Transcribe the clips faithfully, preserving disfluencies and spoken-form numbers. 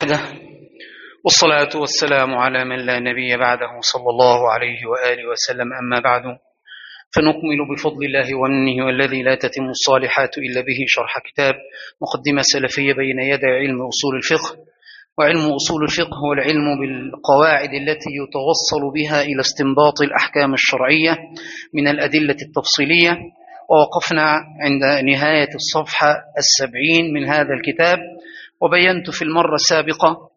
وحده، والصلاة والسلام على من لا نبي بعده صلى الله عليه وآله وسلم. أما بعد، فنكمل بفضل الله ومنه والذي لا تتم الصالحات إلا به شرح كتاب مقدمة سلفية بين يدي علم أصول الفقه. وعلم أصول الفقه هو العلم بالقواعد التي يتوصل بها إلى استنباط الأحكام الشرعية من الأدلة التفصيلية. ووقفنا عند نهاية الصفحة السبعين من هذا الكتاب، وبينت في المرة السابقة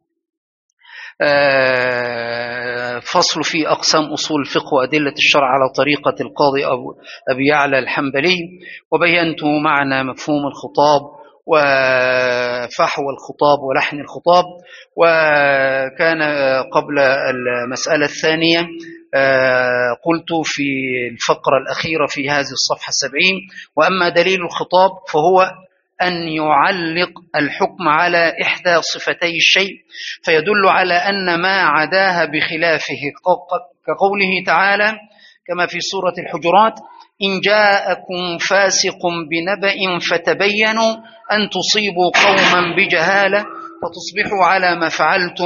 فصل في أقسام أصول الفقه وأدلة الشرع على طريقة القاضي أبي يعلى الحنبلي، وبينت معنى مفهوم الخطاب وفحوى الخطاب ولحن الخطاب. وكان قبل المسألة الثانية قلت في الفقرة الأخيرة في هذه الصفحة السبعين: وأما دليل الخطاب فهو أن يعلق الحكم على إحدى صفتي الشيء فيدل على أن ما عداها بخلافه، كقوله تعالى كما في سورة الحجرات: إن جاءكم فاسق بنبأ فتبينوا أن تصيبوا قوما بجهالة فتصبحوا على ما فعلتم.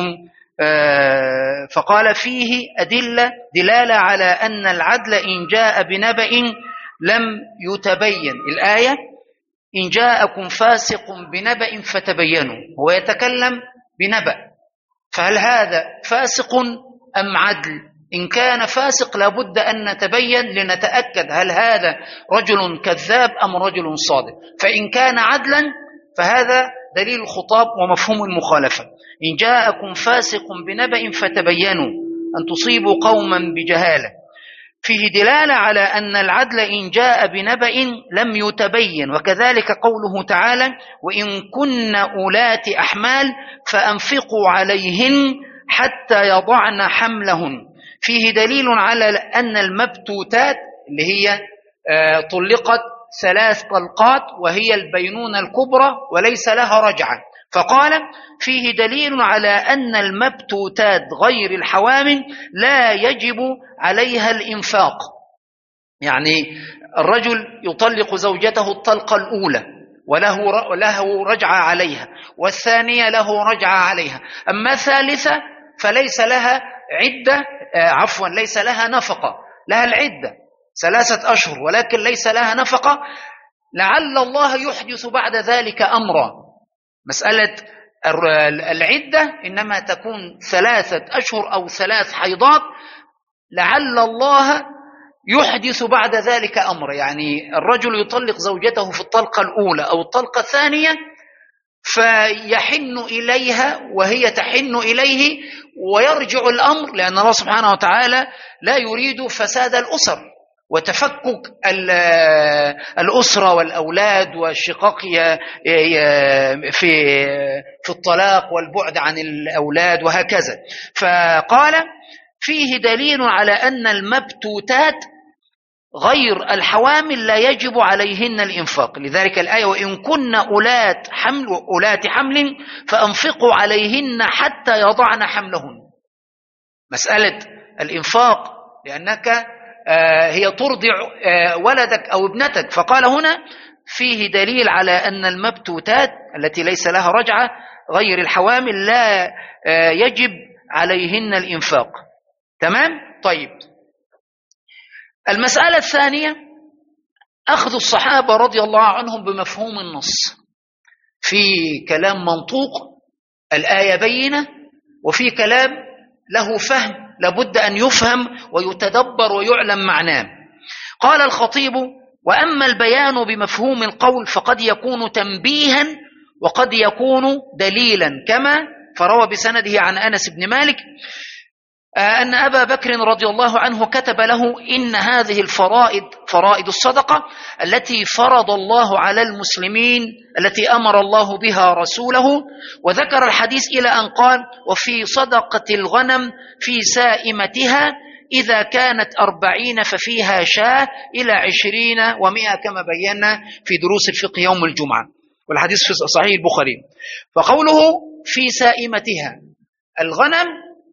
فقال فيه أدلة دلالة على أن العدل إن جاء بنبأ لم يتبين. الآية إن جاءكم فاسق بنبأ فتبينوا، هو يتكلم بنبأ، فهل هذا فاسق أم عدل؟ إن كان فاسق لابد أن نتبين لنتأكد هل هذا رجل كذاب أم رجل صادق. فإن كان عدلا فهذا دليل الخطاب ومفهوم المخالفة: إن جاءكم فاسق بنبأ فتبينوا أن تصيبوا قوما بجهالة. فيه دلالة على أن العدل إن جاء بنبأ لم يتبين. وكذلك قوله تعالى: وإن كن أولات أحمال فأنفقوا عليهن حتى يضعن حملهن. فيه دليل على أن المبتوتات اللي هي طلقت ثلاث طلقات وهي البينونة الكبرى وليس لها رجعة، فقال فيه دليل على أن المبتوتات غير الحوامل لا يجب عليها الإنفاق. يعني الرجل يطلق زوجته الطلقة الأولى وله له رجعة عليها، والثانية له رجعة عليها، أما الثالثة فليس لها عدة، عفوا ليس لها نفقة، لها العدة ثلاثة أشهر ولكن ليس لها نفقة، لعل الله يحدث بعد ذلك أمرا. مسألة العدة إنما تكون ثلاثة أشهر أو ثلاث حيضات، لعل الله يحدث بعد ذلك أمر. يعني الرجل يطلق زوجته في الطلقة الأولى أو الطلقة الثانية فيحن إليها وهي تحن إليه ويرجع الأمر، لأن الله سبحانه وتعالى لا يريد فساد الأسر وتفكك الأسرة والأولاد والشقاق في في الطلاق والبعد عن الأولاد وهكذا. فقال فيه دليل على أن المبتوتات غير الحوامل لا يجب عليهن الإنفاق، لذلك الآية: وإن كن أولات حمل أولات حمل فأنفقوا عليهن حتى يضعن حملهن. مسألة الإنفاق لأنك هي ترضع ولدك أو ابنتك، فقال هنا فيه دليل على أن المبتوتات التي ليس لها رجعة غير الحوامل لا يجب عليهن الإنفاق. تمام؟ طيب، المسألة الثانية أخذ الصحابة رضي الله عنهم بمفهوم النص. في كلام منطوق الآية بينة، وفي كلام له فهم لابد أن يفهم ويتدبر ويعلم معناه. قال الخطيب: وأما البيان بمفهوم القول فقد يكون تنبيها وقد يكون دليلا، كما فروى بسنده عن أنس بن مالك أن أبا بكر رضي الله عنه كتب له: إن هذه الفرائض فرائض الصدقة التي فرض الله على المسلمين التي أمر الله بها رسوله، وذكر الحديث إلى أن قال: وفي صدقة الغنم في سائمتها إذا كانت أربعين ففيها شاة إلى عشرين ومئة، كما بينا في دروس الفقه يوم الجمعة، والحديث في صحيح البخاري. فقوله في سائمتها، الغنم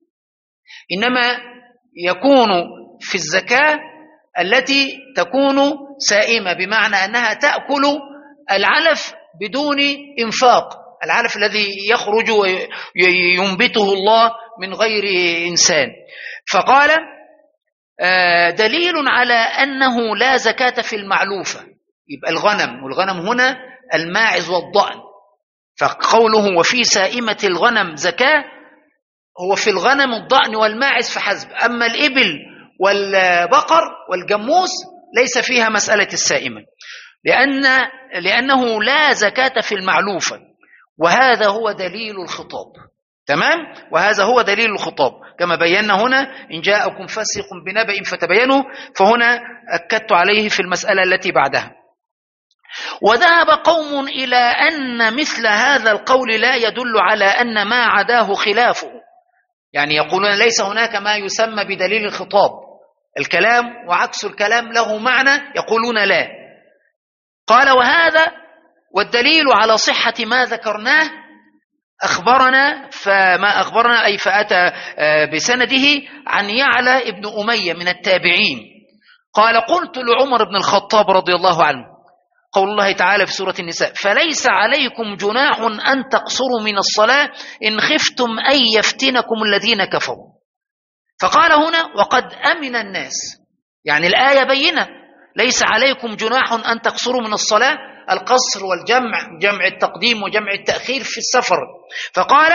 إنما يكون في الزكاة التي تكون سائمة، بمعنى أنها تأكل العلف بدون إنفاق، العلف الذي يخرج وينبته الله من غير إنسان. فقال دليل على أنه لا زكاة في المعلوفة، يبقى الغنم، والغنم هنا الماعز والضأن، فقوله وفي سائمة الغنم زكاة هو في الغنم الضأن والماعز فحسب، أما الإبل والبقر والجموس ليس فيها مسألة السائمة، لأن لأنه لا زكاة في المعلوفة، وهذا هو دليل الخطاب. تمام؟ وهذا هو دليل الخطاب كما بينا هنا، إن جاءكم فاسق بنبأ فتبينوا، فهنا أكدت عليه في المسألة التي بعدها. وذهب قوم إلى أن مثل هذا القول لا يدل على أن ما عداه خلافه، يعني يقولون ليس هناك ما يسمى بدليل الخطاب، الكلام وعكس الكلام له معنى، يقولون لا. قال وهذا والدليل على صحة ما ذكرناه أخبرنا، فما أخبرنا أي فأتى بسنده عن يعلى ابن أمية من التابعين قال قلت لعمر بن الخطاب رضي الله عنه، قول الله تعالى في سورة النساء فليس عليكم جناح أن تقصروا من الصلاة إن خفتم أن يفتنكم الذين كفروا. فقال هنا وقد أمن الناس، يعني الآية بينة، ليس عليكم جناح أن تقصروا من الصلاة، القصر والجمع، جمع التقديم وجمع التأخير في السفر. فقال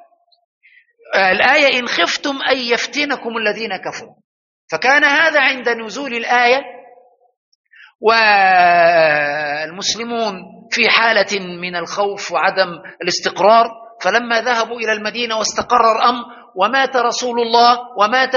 الآية إن خفتم أن يفتنكم الذين كفروا، فكان هذا عند نزول الآية والمسلمون في حالة من الخوف وعدم الاستقرار، فلما ذهبوا إلى المدينة واستقر الأمر ومات رسول الله ومات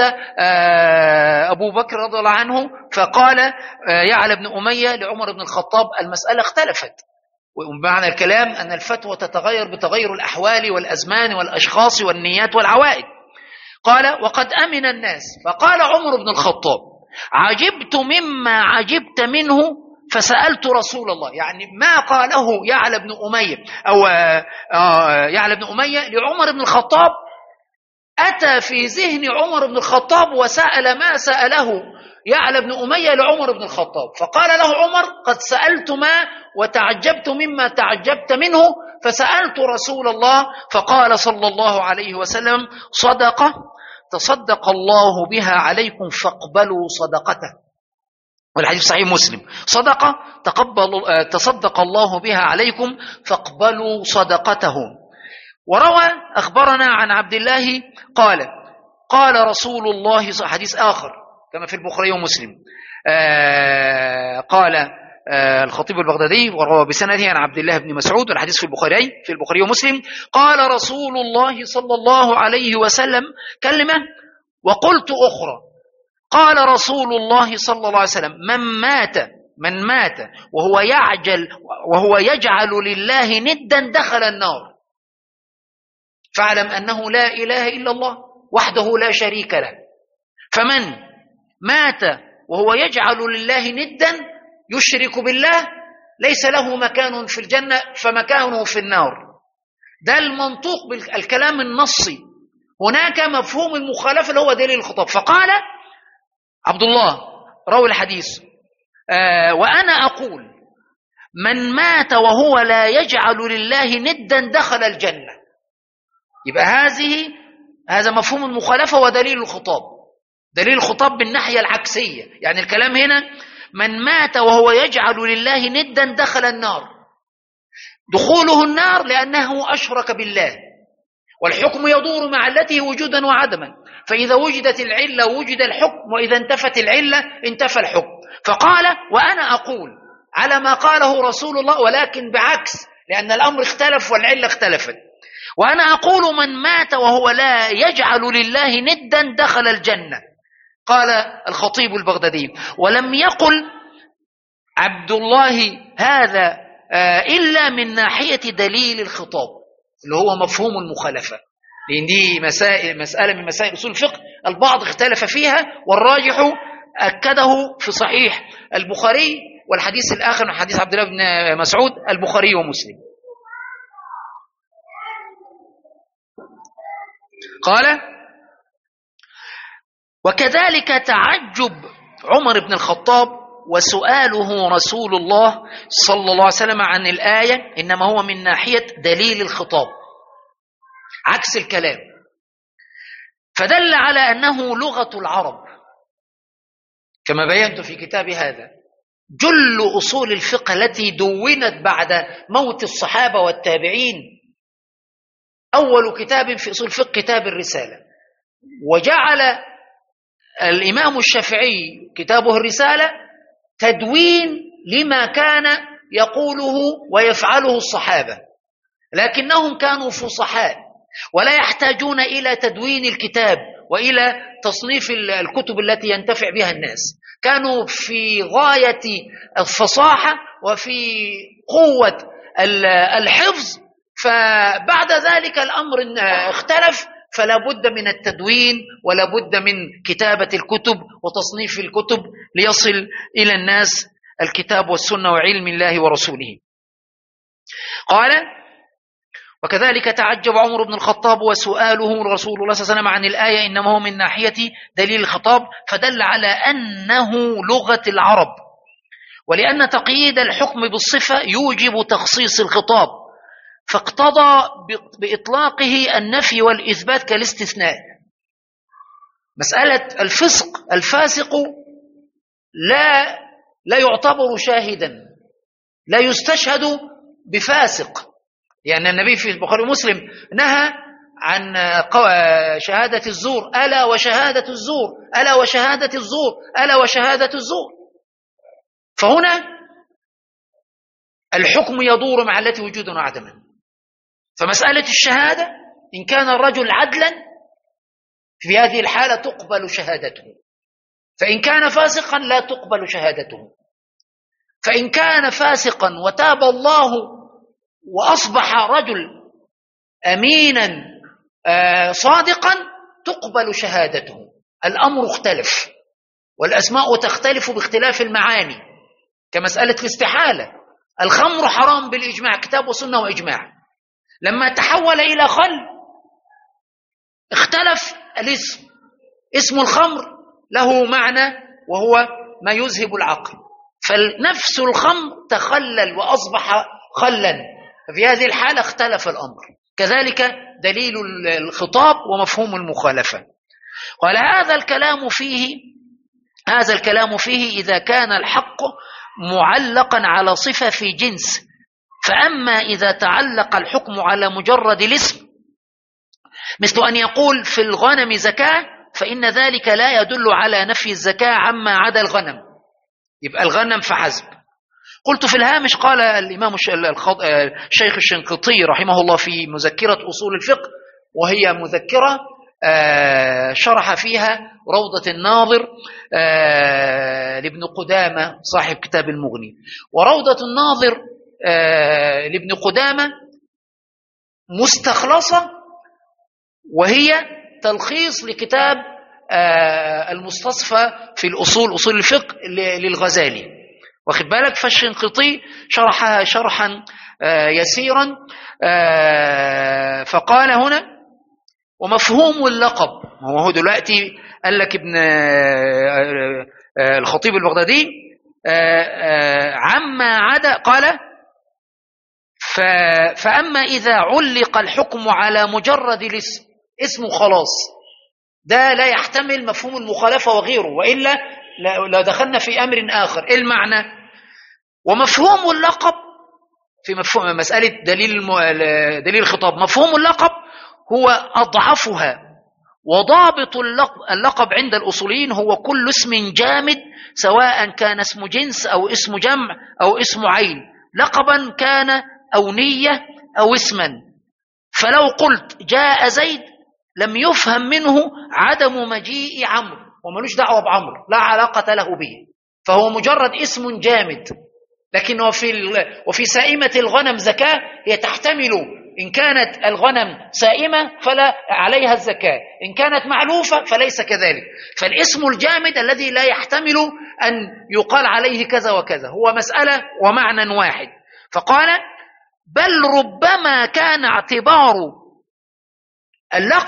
أبو بكر رضي الله عنه، فقال يعلى بن أمية لعمر بن الخطاب المسألة اختلفت، ومعنى الكلام أن الفتوى تتغير بتغير الأحوال والأزمان والأشخاص والنيات والعوائد. قال وقد أمن الناس، فقال عمر بن الخطاب عجبت مما عجبت منه فسألت رسول الله، يعني ما قاله يعلى بن أمية أو يعلى بن أمية لعمر بن الخطاب أتى في ذهن عمر بن الخطاب وسأل ما سأله يعلى بن أمية لعمر بن الخطاب، فقال له عمر قد سألت ما وتعجبت مما تعجبت منه فسألت رسول الله، فقال صلى الله عليه وسلم صدقة تصدق الله بها عليكم فاقبلوا صدقته، والحديث صحيح مسلم، صدقة تقبل تصدق الله بها عليكم فاقبلوا صدقته. وروى أخبرنا عن عبد الله قال قال رسول الله، حديث آخر كما في البخاري ومسلم، آه قال آه الخطيب البغدادي وروى بسنده عن عبد الله بن مسعود، والحديث في البخاري في البخاري ومسلم، قال رسول الله صلى الله عليه وسلم كلمة وقلت أخرى، قال رسول الله صلى الله عليه وسلم من مات من مات وهو يعجل وهو يجعل لله ندا دخل النار، فاعلم أنه لا إله إلا الله وحده لا شريك له، فمن مات وهو يجعل لله ندا يشرك بالله ليس له مكان في الجنة فمكانه في النار. ده المنطوق بالكلام النصي، هناك مفهوم المخالفة اللي هو دليل الخطاب. فقال عبد الله روى الحديث آه وأنا أقول من مات وهو لا يجعل لله ندا دخل الجنة، يبقى هذه هذا مفهوم المخالفة ودليل الخطاب، دليل الخطاب بالناحية العكسية، يعني الكلام هنا من مات وهو يجعل لله ندا دخل النار، دخوله النار لأنه أشرك بالله، والحكم يدور مع علته وجودا وعدما، فإذا وجدت العلة وجد الحكم، وإذا انتفت العلة انتفى الحكم. فقال وأنا أقول على ما قاله رسول الله ولكن بعكس، لأن الأمر اختلف والعلة اختلفت، وأنا أقول من مات وهو لا يجعل لله ندا دخل الجنة. قال الخطيب البغدادي ولم يقل عبد الله هذا إلا من ناحية دليل الخطاب اللي هو مفهوم المخالفة، لأن دي مسائل مسألة من مسائل أصول الفقه البعض اختلف فيها، والراجح أكده في صحيح البخاري، والحديث الآخر من حديث عبد الله بن مسعود البخاري ومسلم. قال وكذلك تعجب عمر بن الخطاب وسؤاله رسول الله صلى الله عليه وسلم عن الآية إنما هو من ناحية دليل الخطاب، عكس الكلام. فدل على أنه لغة العرب كما بينت في كتاب هذا. جل أصول الفقه التي دونت بعد موت الصحابة والتابعين، أول كتاب في أصول الفقه كتاب الرسالة، وجعل الإمام الشافعي كتابه الرسالة تدوين لما كان يقوله ويفعله الصحابة، لكنهم كانوا فصحاء ولا يحتاجون إلى تدوين الكتاب وإلى تصنيف الكتب التي ينتفع بها الناس، كانوا في غاية الفصاحة وفي قوة الحفظ. فبعد ذلك الأمر اختلف، فلا بد من التدوين ولا بد من كتابة الكتب وتصنيف الكتب ليصل إلى الناس الكتاب والسنة وعلم الله ورسوله. قال: وكذلك تعجب عمر بن الخطاب وسؤاله رسول الله صلى الله عليه وسلم عن الآية إنما هو من ناحية دليل الخطاب، فدل على أنه لغة العرب، ولأن تقييد الحكم بالصفة يوجب تخصيص الخطاب، فاقتضى بإطلاقه النفي والإثبات كالاستثناء. مسألة الفسق، الفاسق لا لا يعتبر شاهدا، لا يستشهد بفاسق، لأن يعني النبي في البخاري ومسلم نهى عن شهادة الزور، ألا وشهادة الزور، ألا وشهادة الزور، ألا وشهادة الزور. فهنا الحكم يدور مع التي وجودا وعدما. فمسألة الشهادة إن كان الرجل عدلا في هذه الحالة تقبل شهادته، فإن كان فاسقا لا تقبل شهادته. فإن كان فاسقا وتاب الله وأصبح رجل أمينا صادقا تقبل شهادته. الأمر اختلف، والأسماء تختلف باختلاف المعاني، كمسألة الاستحالة. الخمر حرام بالإجماع، كتاب وسنة وإجماع. لما تحول إلى خل اختلف الاسم، اسم الخمر له معنى وهو ما يذهب العقل، فنفس الخمر تخلل وأصبح خلا، ففي هذه الحالة اختلف الأمر. كذلك دليل الخطاب ومفهوم المخالفة. قال: هذا الكلام فيه هذا الكلام فيه إذا كان الحق معلقا على صفة في جنس، فأما إذا تعلق الحكم على مجرد الاسم مثل أن يقول في الغنم زكاة، فإن ذلك لا يدل على نفي الزكاة عما عدا الغنم، يبقى الغنم فحسب. قلت في الهامش، قال الإمام الشيخ الشنقيطي رحمه الله في مذكرة أصول الفقه، وهي مذكرة شرح فيها روضة الناظر لابن قدامة صاحب كتاب المغني. وروضة الناظر لابن قدامة مستخلصة، وهي تلخيص لكتاب المستصفى في الأصول، أصول الفقه للغزالي، واخد بالك. فالشنقيطي شرحها شرحا يسيرا، فقال هنا: ومفهوم اللقب، هو دلوقتي قال لك ابن الخطيب البغدادي عما عدا، قال: فأما إذا علق الحكم على مجرد الاسم، اسمه خلاص، ده لا يحتمل مفهوم المخالفة وغيره، وإلا لا دخلنا في أمر آخر. إيه المعنى؟ ومفهوم اللقب في مفهوم مسألة دليل دليل الخطاب، مفهوم اللقب هو أضعفها. وضابط اللقب عند الأصوليين هو كل اسم جامد، سواء كان اسم جنس أو اسم جمع أو اسم عين، لقبا كان أو نية أو اسما. فلو قلت جاء زيد لم يفهم منه عدم مجيء عمرو، وملوش دعوة بعمرو، لا علاقة له به، فهو مجرد اسم جامد. لكن وفي وفي سائمة الغنم زكاة، هي تحتمل إن كانت الغنم سائمة فلا عليها الزكاة، إن كانت معلوفة فليس كذلك. فالاسم الجامد الذي لا يحتمل أن يقال عليه كذا وكذا هو مسألة ومعنى واحد. فقال: بل ربما كان اعتبار اللقب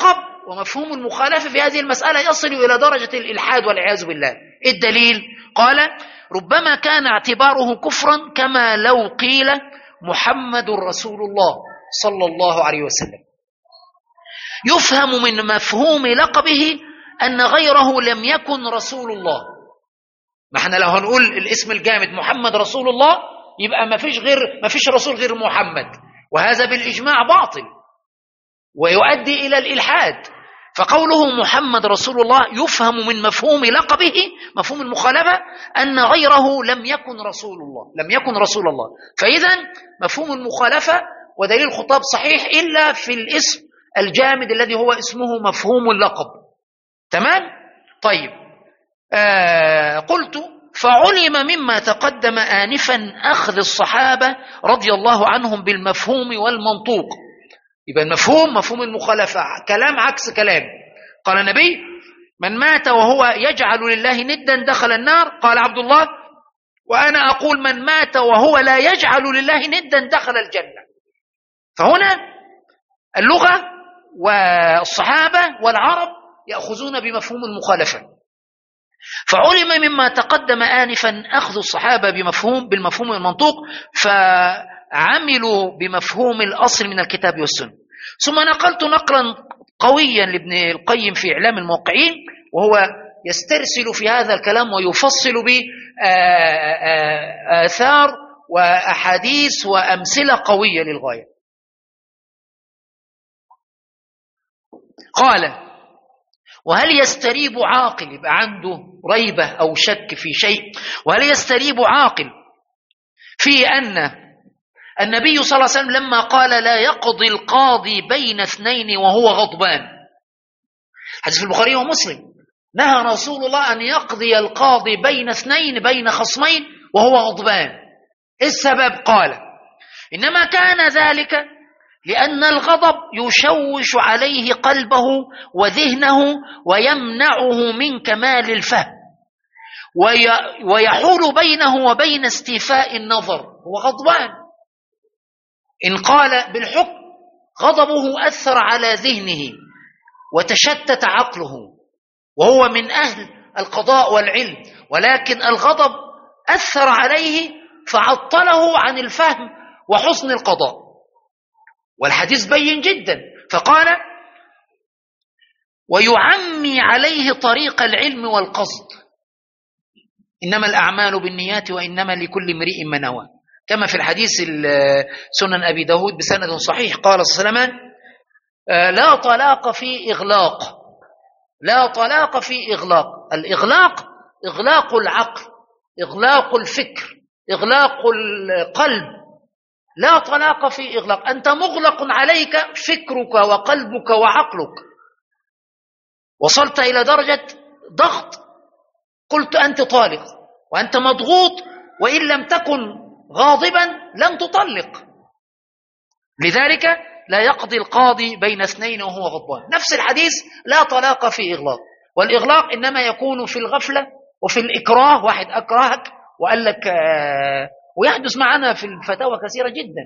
ومفهوم المخالفة في هذه المسألة يصل إلى درجة الإلحاد والعياذ بالله. الدليل قال ربما كان اعتباره كفرا كما لو قيل محمد رسول الله صلى الله عليه وسلم، يفهم من مفهوم لقبه أن غيره لم يكن رسول الله. ما احنا لو هنقول الاسم الجامد محمد رسول الله يبقى ما فيش غير ما فيش رسول غير محمد، وهذا بالإجماع باطل ويؤدي إلى الإلحاد. فقوله محمد رسول الله يفهم من مفهوم لقبه مفهوم المخالفة أن غيره لم يكن رسول الله لم يكن رسول الله. فإذا مفهوم المخالفة ودليل الخطاب صحيح إلا في الاسم الجامد الذي هو اسمه مفهوم اللقب. تمام؟ طيب، آه قلت فعلم مما تقدم آنفا أخذ الصحابة رضي الله عنهم بالمفهوم والمنطوق. يبقى المفهوم مفهوم المخالفة كلام عكس كلام. قال النبي من مات وهو يجعل لله ندا دخل النار. قال عبد الله وأنا أقول من مات وهو لا يجعل لله ندا دخل الجنة. فهنا اللغة والصحابة والعرب يأخذون بمفهوم المخالفة. فعلم مما تقدم آنفا أخذ الصحابة بمفهوم بالمفهوم المنطوق، فعملوا بمفهوم الأصل من الكتاب والسنة. ثم نقلت نقلا قويا لابن القيم في إعلام الموقعين، وهو يسترسل في هذا الكلام ويفصل بآثار وأحاديث وأمثلة قوية للغاية. قال وهل يستريب عاقل، يبقى عنده ريبة أو شك في شيء، وهل يستريب عاقل في أن النبي صلى الله عليه وسلم لما قال لا يقضي القاضي بين اثنين وهو غضبان، حديث في البخاري ومسلم، نهى رسول الله أن يقضي القاضي بين اثنين بين خصمين وهو غضبان. السبب قال إنما كان ذلك لأن الغضب يشوش عليه قلبه وذهنه ويمنعه من كمال الفهم ويحول بينه وبين استيفاء النظر. هو غضبان، إن قال بالحكم غضبه أثر على ذهنه وتشتت عقله، وهو من أهل القضاء والعلم، ولكن الغضب أثر عليه فعطله عن الفهم وحسن القضاء. والحديث بين جدا، فقال ويعمي عليه طريق العلم والقصد، إنما الأعمال بالنيات وإنما لكل امرئ ما نوى، كما في الحديث سنن أبي داود بسند صحيح قال صلى الله عليه وسلم لا طلاق في إغلاق، لا طلاق في إغلاق. الإغلاق إغلاق العقل، إغلاق الفكر، إغلاق القلب. لا طلاق في إغلاق، أنت مغلق عليك فكرك وقلبك وعقلك، وصلت إلى درجة ضغط قلت أنت طالق، وأنت مضغوط وإن لم تكن غاضبا لن تطلق. لذلك لا يقضي القاضي بين اثنين وهو غضبان. نفس الحديث لا طلاق في إغلاق، والإغلاق إنما يكون في الغفلة وفي الإكراه، واحد أكرهك وقال لك آه ويحدث معنا في الفتاوى كثيرة جدا،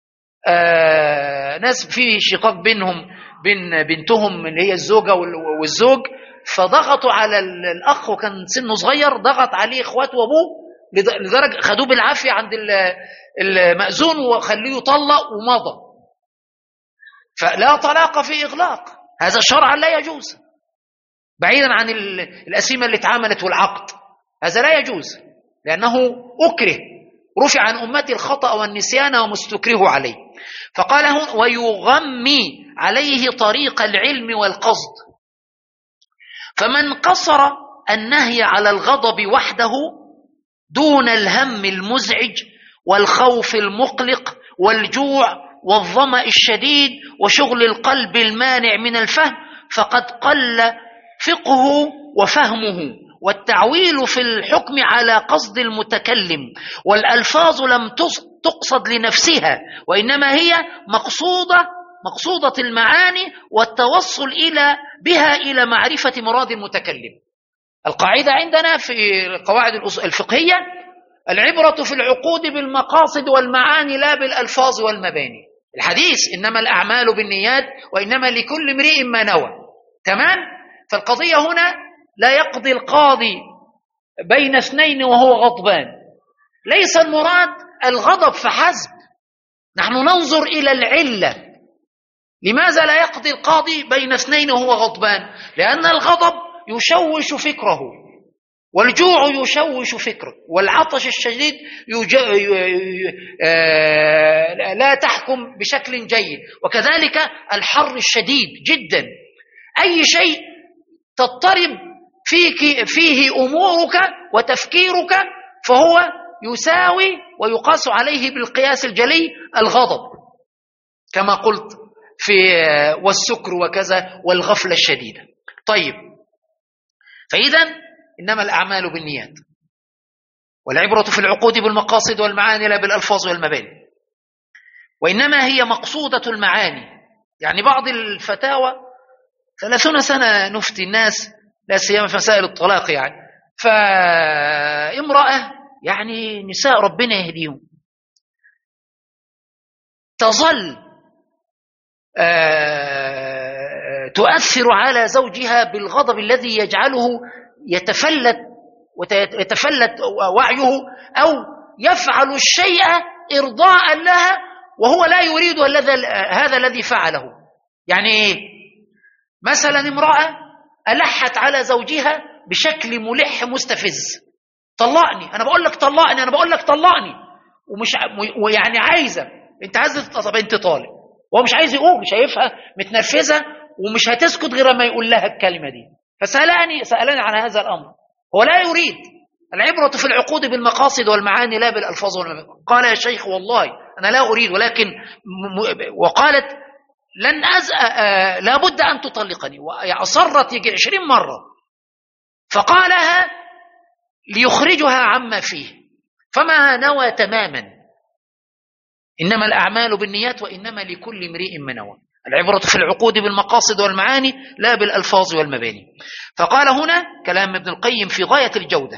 آه ناس في شقاق بينهم بين بنتهم اللي هي الزوجة والزوج، فضغطوا على الأخ وكان سنه صغير، ضغط عليه إخواته وأبوه لدرجة خدوه بالعافية عند المأذون وخليه يطلق ومضى. فلا طلاق في إغلاق، هذا شرعا لا يجوز، بعيدا عن الأسيمة اللي اتعاملت والعقد، هذا لا يجوز لأنه أكره، رفع عن أمتي الخطأ والنسيان ومستكره عليه. فقال هون ويغمي عليه طريق العلم والقصد، فمن قصر النهي على الغضب وحده دون الهم المزعج والخوف المقلق والجوع والظمأ الشديد وشغل القلب المانع من الفهم فقد قل فقهه وفهمه، والتعويل في الحكم على قصد المتكلم، والألفاظ لم تقصد لنفسها وإنما هي مقصودة مقصودة المعاني والتوصل إلى بها إلى معرفة مراد المتكلم. القاعدة عندنا في القواعد الفقهية العبرة في العقود بالمقاصد والمعاني لا بالألفاظ والمباني. الحديث إنما الأعمال بالنيات وإنما لكل امرئ ما نوى، تمام؟ فالقضية هنا لا يقضي القاضي بين اثنين وهو غضبان، ليس المراد الغضب فحسب، نحن ننظر إلى العلة. لماذا لا يقضي القاضي بين اثنين وهو غضبان؟ لأن الغضب يشوش فكره، والجوع يشوش فكره، والعطش الشديد يج... لا تحكم بشكل جيد، وكذلك الحر الشديد جدا. أي شيء تضطرب فيك فيه أمورك وتفكيرك فهو يساوي ويقاس عليه بالقياس الجلي الغضب، كما قلت في والسكر وكذا والغفلة الشديدة. طيب، فإذا إنما الأعمال بالنيات، والعبرة في العقود بالمقاصد والمعاني لا بالألفاظ والمباني، وإنما هي مقصودة المعاني. يعني بعض الفتاوى ثلاثون سنة نفتي الناس، لا سيما في مسائل الطلاق، يعني فامرأة يعني نساء ربنا يهديهم تظل تؤثر على زوجها بالغضب الذي يجعله يتفلت ويتفلت وعيه، أو يفعل الشيء إرضاء لها وهو لا يريد هذا الذي فعله. يعني إيه؟ مثلا امرأة ألحت على زوجها بشكل ملح مستفز، طلقني، أنا بقول لك طلقني، أنا بقول لك طلقني، ومش ويعني عايزة، أنت عايزة، طب أنت طالق، وهو مش عايز يقول، شايفها متنرفزة ومش هتسكت غير ما يقول لها الكلمة دي. فسألني سألني عن هذا الأمر، هو لا يريد. العبرة في العقود بالمقاصد والمعاني لا بالألفاظ والمباني. قال يا شيخ والله أنا لا أريد، ولكن وقالت لن أز... لا بد أن تطلقني، وأصرت يجي عشرين مرة، فقالها ليخرجها عما فيه، فما نوى تماما. إنما الأعمال بالنيات وإنما لكل امرئ ما نوى. العبرة في العقود بالمقاصد والمعاني لا بالألفاظ والمباني. فقال هنا كلام ابن القيم في غاية الجودة: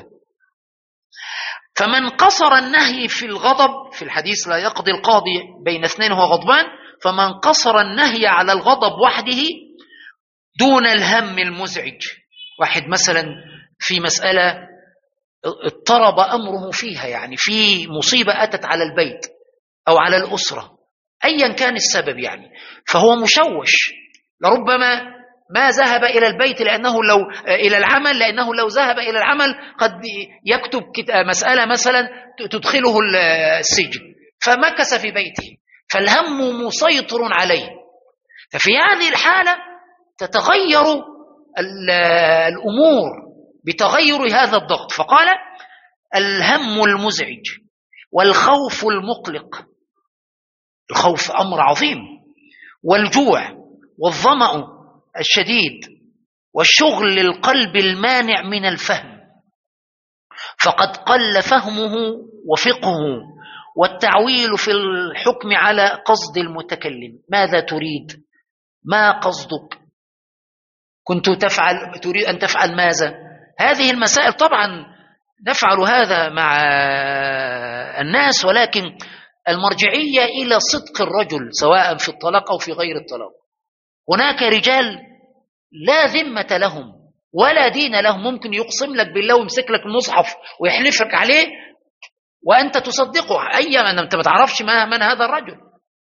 فمن قصر النهي في الغضب، في الحديث لا يقضي القاضي بين اثنين وهو غضبان، فمن قصر النهي على الغضب وحده دون الهم المزعج. واحد مثلا في مسألة اضطرب أمره فيها، يعني في مصيبة أتت على البيت أو على الأسرة أيا كان السبب، يعني فهو مشوش، لربما ما ذهب إلى البيت لأنه لو إلى العمل لأنه لو ذهب إلى العمل قد يكتب مسألة مثلا تدخله السجن، فمكث في بيته، فالهم مسيطر عليه. ففي هذه الحالة تتغير الأمور بتغير هذا الضغط. فقال: الهم المزعج والخوف المقلق، الخوف أمر عظيم، والجوع والظمأ الشديد والشغل القلب المانع من الفهم، فقد قل فهمه وفقهه، والتعويل في الحكم على قصد المتكلم. ماذا تريد؟ ما قصدك؟ كنت تفعل تريد أن تفعل ماذا؟ هذه المسائل طبعا نفعل هذا مع الناس، ولكن المرجعية إلى صدق الرجل سواء في الطلاق أو في غير الطلاق. هناك رجال لا ذمة لهم ولا دين لهم، ممكن يقسم لك بالله ويمسك لك المصحف ويحلفك عليه وأنت تصدقه، أي أنت ما تعرفش من هذا الرجل،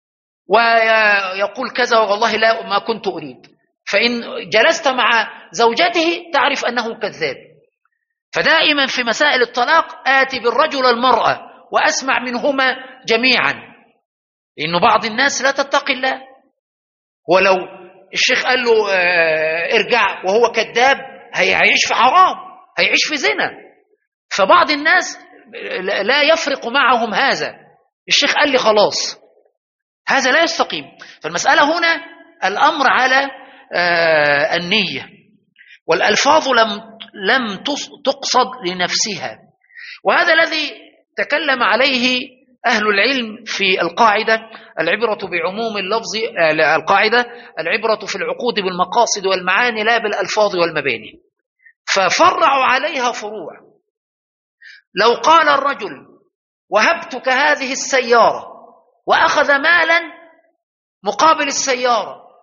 ويقول كذا والله لا ما كنت أريد. فإن جلست مع زوجته تعرف أنه كذاب. فدائما في مسائل الطلاق آتي بالرجل المرأة وأسمع منهما جميعا، لأنه بعض الناس لا تتقي الله، ولو الشيخ قال له اه ارجع وهو كذاب هيعيش في حرام، هيعيش في زنا. فبعض الناس لا يفرق معهم هذا، الشيخ قال لي خلاص، هذا لا يستقيم. فالمسألة هنا الأمر على اه النية، والألفاظ لم لم تقصد لنفسها، وهذا الذي تكلم عليه أهل العلم في القاعدة: العبرة بعموم اللفظ، القاعدة العبرة في العقود بالمقاصد والمعاني لا بالألفاظ والمباني. ففرعوا عليها فروع. لو قال الرجل: وهبتك هذه السيارة، وأخذ مالا مقابل السيارة،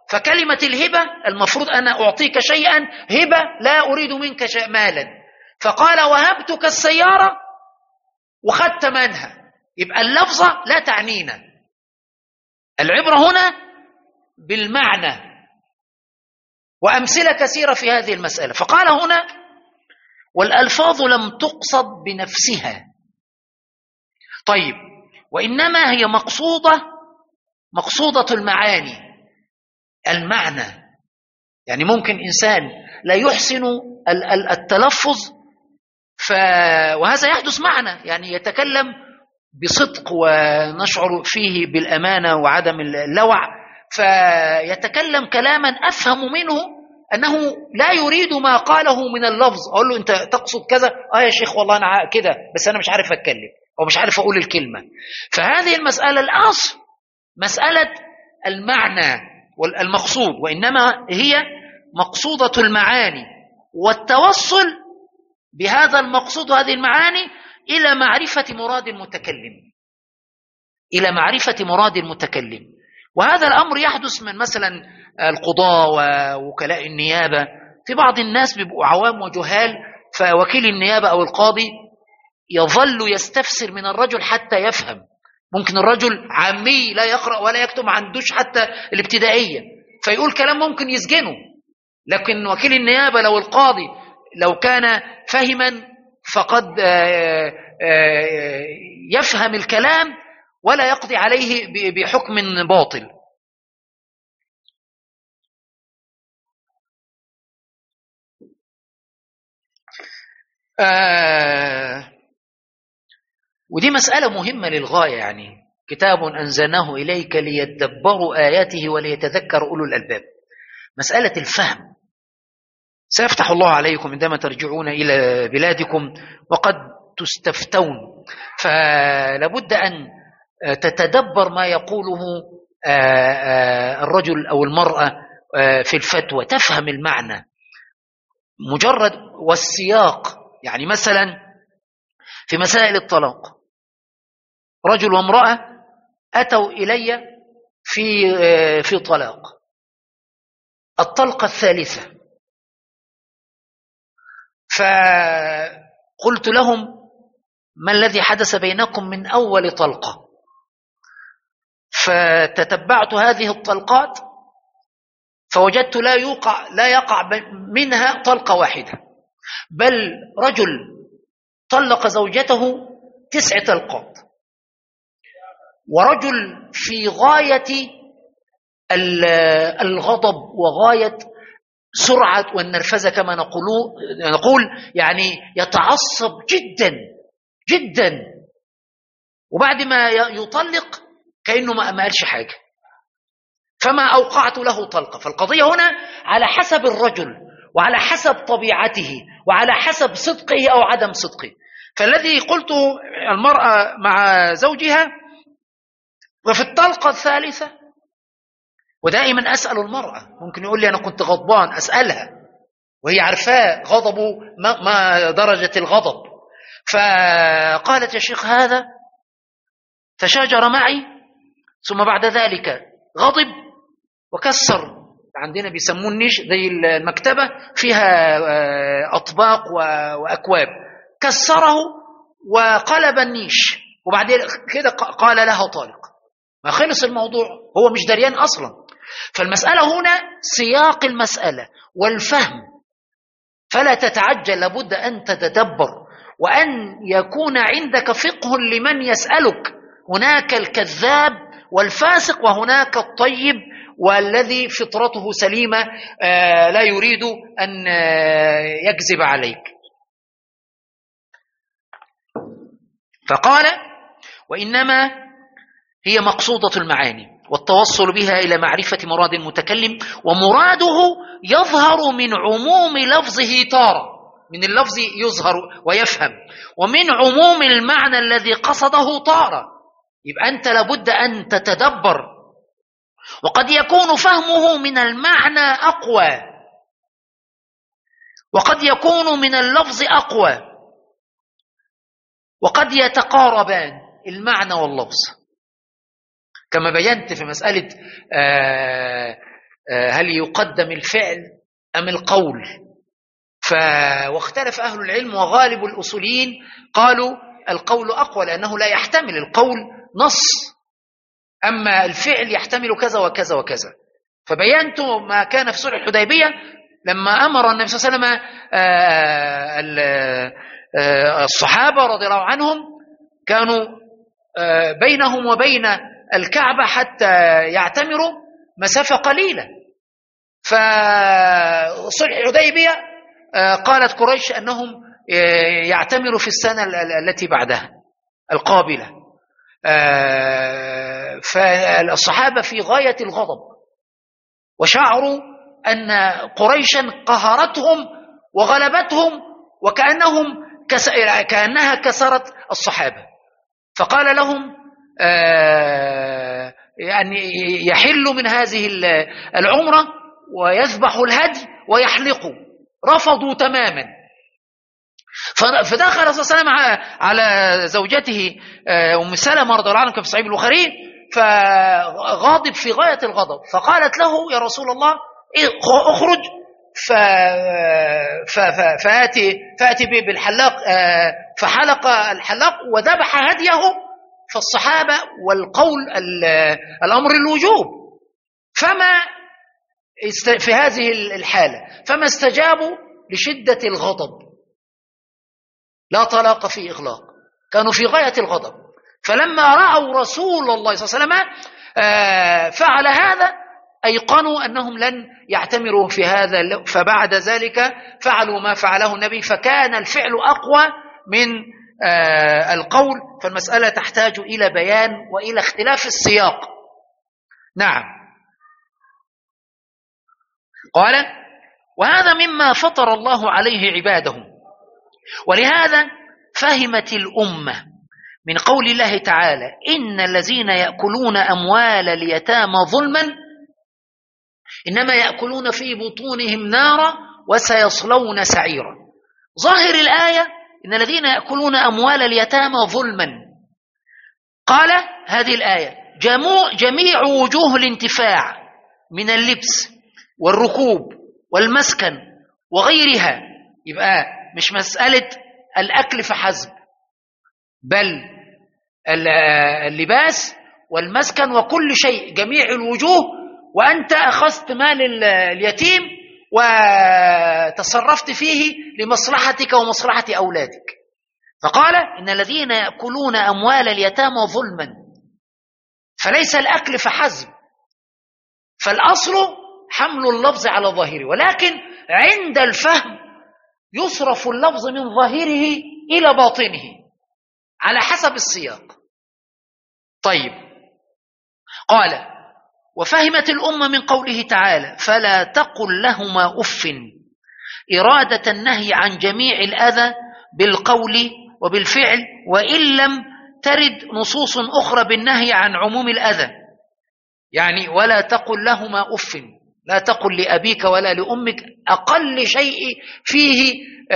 فكلمة الهبة المفروض أنا أعطيك شيئا هبة، لا أريد منك شيء مالا، فقال وهبتك السيارة وخدت منها، يبقى اللفظة لا تعنينا، العبرة هنا بالمعنى، وأمثلة كثيرة في هذه المسألة. فقال هنا والألفاظ لم تقصد بنفسها. طيب، وإنما هي مقصودة مقصودة المعاني، المعنى. يعني ممكن إنسان لا يحسن التلفظ ف... وهذا يحدث معنا، يعني يتكلم بصدق ونشعر فيه بالأمانة وعدم اللوع، فيتكلم كلاما أفهم منه أنه لا يريد ما قاله من اللفظ. أقول له أنت تقصد كذا؟ آه يا شيخ والله أنا كده، بس أنا مش عارف أتكلم أو مش عارف أقول الكلمة. فهذه المسألة الأصل مسألة المعنى والمقصود، وإنما هي مقصودة المعاني، والتوصل بهذا المقصود وهذه المعاني إلى معرفة مراد المتكلم، إلى معرفة مراد المتكلم. وهذا الأمر يحدث من مثلا القضاة ووكلاء النيابة. في بعض الناس بيبقوا عوام وجهال، فوكيل النيابة أو القاضي يظل يستفسر من الرجل حتى يفهم. ممكن الرجل عامي لا يقرأ ولا يكتب، ما عندوش حتى الابتدائية، فيقول كلام ممكن يسجنه. لكن وكيل النيابة لو القاضي لو كان فهما فقد يفهم الكلام ولا يقضي عليه بحكم باطل. آه ودي مسألة مهمة للغاية. يعني كتاب أنزلناه إليك ليدبروا آياته وليتذكر أولو الألباب. مسألة الفهم سيفتح الله عليكم عندما ترجعون إلى بلادكم وقد تستفتون، فلابد أن تتدبر ما يقوله الرجل أو المرأة في الفتوى، تفهم المعنى مجرد والسياق. يعني مثلا في مسائل الطلاق، رجل وامرأة أتوا إلي في في طلاق، الطلقة الثالثة، فقلت لهم ما الذي حدث بينكم من أول طلقة؟ فتتبعت هذه الطلقات فوجدت لا يوقع لا يقع منها طلقة واحدة، بل رجل طلق زوجته تسع طلقات، ورجل في غاية الغضب وغاية سرعة والنرفزة كما نقول، يعني يتعصب جدا جدا، وبعد ما يطلق كأنه ما قالش حاجة، فما أوقعت له طلقة. فالقضية هنا على حسب الرجل وعلى حسب طبيعته وعلى حسب صدقه أو عدم صدقه. فالذي قلته المرأة مع زوجها وفي الطلقة الثالثة، ودائما أسأل المرأة، ممكن يقول لي أنا كنت غضبان، أسألها وهي عارفاه غضبه ما, ما درجة الغضب، فقالت يا شيخ هذا تشاجر معي ثم بعد ذلك غضب وكسر، عندنا بيسموه النيش زي المكتبة فيها أطباق وأكواب، كسره وقلب النيش، وبعدين كده قال لها طالق، ما خلص الموضوع، هو مش دريان أصلا. فالمسألة هنا سياق المسألة والفهم، فلا تتعجل، لابد أن تتدبر وأن يكون عندك فقه لمن يسألك. هناك الكذاب والفاسق وهناك الطيب والذي فطرته سليمة لا يريد أن يكذب عليك. فقال وإنما هي مقصودة المعاني والتوصل بها إلى معرفة مراد المتكلم، ومراده يظهر من عموم لفظه تارة، من اللفظ يظهر ويفهم، ومن عموم المعنى الذي قصده تارة. يبقى أنت لابد أن تتدبر، وقد يكون فهمه من المعنى أقوى، وقد يكون من اللفظ أقوى، وقد يتقاربان المعنى واللفظ، كما بينت في مسألة هل يقدم الفعل أم القول؟ ف... واختلف أهل العلم، وغالب الأصوليين قالوا القول أقوى لأنه لا يحتمل القول نص، أما الفعل يحتمل كذا وكذا وكذا. فبينت ما كان في صلح الحديبية لما أمر النبي صلى الله عليه وسلم الصحابة رضي الله عنهم، كانوا بينهم وبين الكعبة حتى يعتمروا مسافة قليلة. فصلح الحديبية قالت قريش أنهم يعتمروا في السنة التي بعدها القابلة. فالصحابة في غاية الغضب، وشعروا أن قريشا قهرتهم وغلبتهم، وكأنهم كس... كأنها كسرت الصحابة. فقال لهم يعني يحلوا من هذه العمرة ويذبحوا الهدي ويحلقوا. رفضوا تماما. فدخل صلى الله عليه وسلم على زوجته أم سلمة رضي الله عنها في صحيح البخاري، فغاضب في غاية الغضب، فقالت له يا رسول الله اخرج فآتي فآتي بالحلاق، فحلق الحلاق وذبح هديه. فالصحابة والقول الأمر الوجوب، فما في هذه الحالة فما استجابوا لشدة الغضب، لا طلاق في إغلاق، كانوا في غاية الغضب. فلما رأوا رسول الله صلى الله عليه وسلم فعل هذا أيقنوا أنهم لن يعتمروا في هذا، فبعد ذلك فعلوا ما فعله النبي، فكان الفعل أقوى من القول. فالمسألة تحتاج إلى بيان وإلى اختلاف السياق. نعم. قال وهذا مما فطر الله عليه عباده، ولهذا فهمت الأمة من قول الله تعالى إن الذين يأكلون أموال اليتامى ظلما إنما يأكلون في بطونهم نارا وسيصلون سعيرا. ظاهر الآية إن الذين يأكلون أموال اليتامى ظلما، قال هذه الآية جميع وجوه الانتفاع من اللبس والركوب والمسكن وغيرها، يبقى مش مسألة الأكل فحسب، بل اللباس والمسكن وكل شيء، جميع الوجوه. وأنت أخذت مال اليتيم وتصرفت فيه لمصلحتك ومصلحة أولادك. فقال إن الذين يأكلون أموال اليتامى ظلما، فليس الأكل فحسب، فالأصل حمل اللفظ على ظاهره، ولكن عند الفهم يصرف اللفظ من ظاهره إلى باطنه على حسب السياق. طيب، قال وفهمت الأمة من قوله تعالى فلا تقل لهما أف، إرادة النهي عن جميع الأذى بالقول وبالفعل، وإن لم ترد نصوص أخرى بالنهي عن عموم الأذى. يعني ولا تقل لهما أف، لا تقل لأبيك ولا لأمك أقل شيء فيه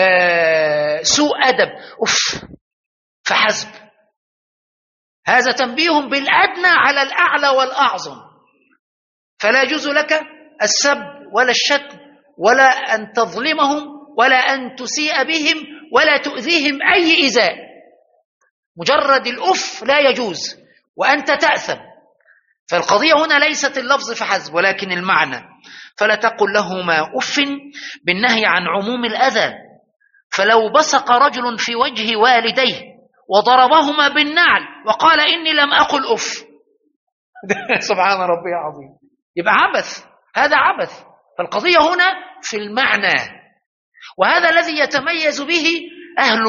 آه سوء أدب، أف فحسب. هذا تنبيه بالأدنى على الأعلى والأعظم، فلا يجوز لك السب ولا الشتم ولا أن تظلمهم ولا أن تسيء بهم ولا تؤذيهم أي إيذاء. مجرد الأف لا يجوز وأنت تأثم. فالقضية هنا ليست اللفظ فحسب ولكن المعنى. فلا تقل لهما أف بالنهي عن عموم الأذى، فلو بصق رجل في وجه والديه وضربهما بالنعل وقال إني لم أقل أف سبحان ربي العظيم، يبقى عبث، هذا عبث. فالقضية هنا في المعنى، وهذا الذي يتميز به أهل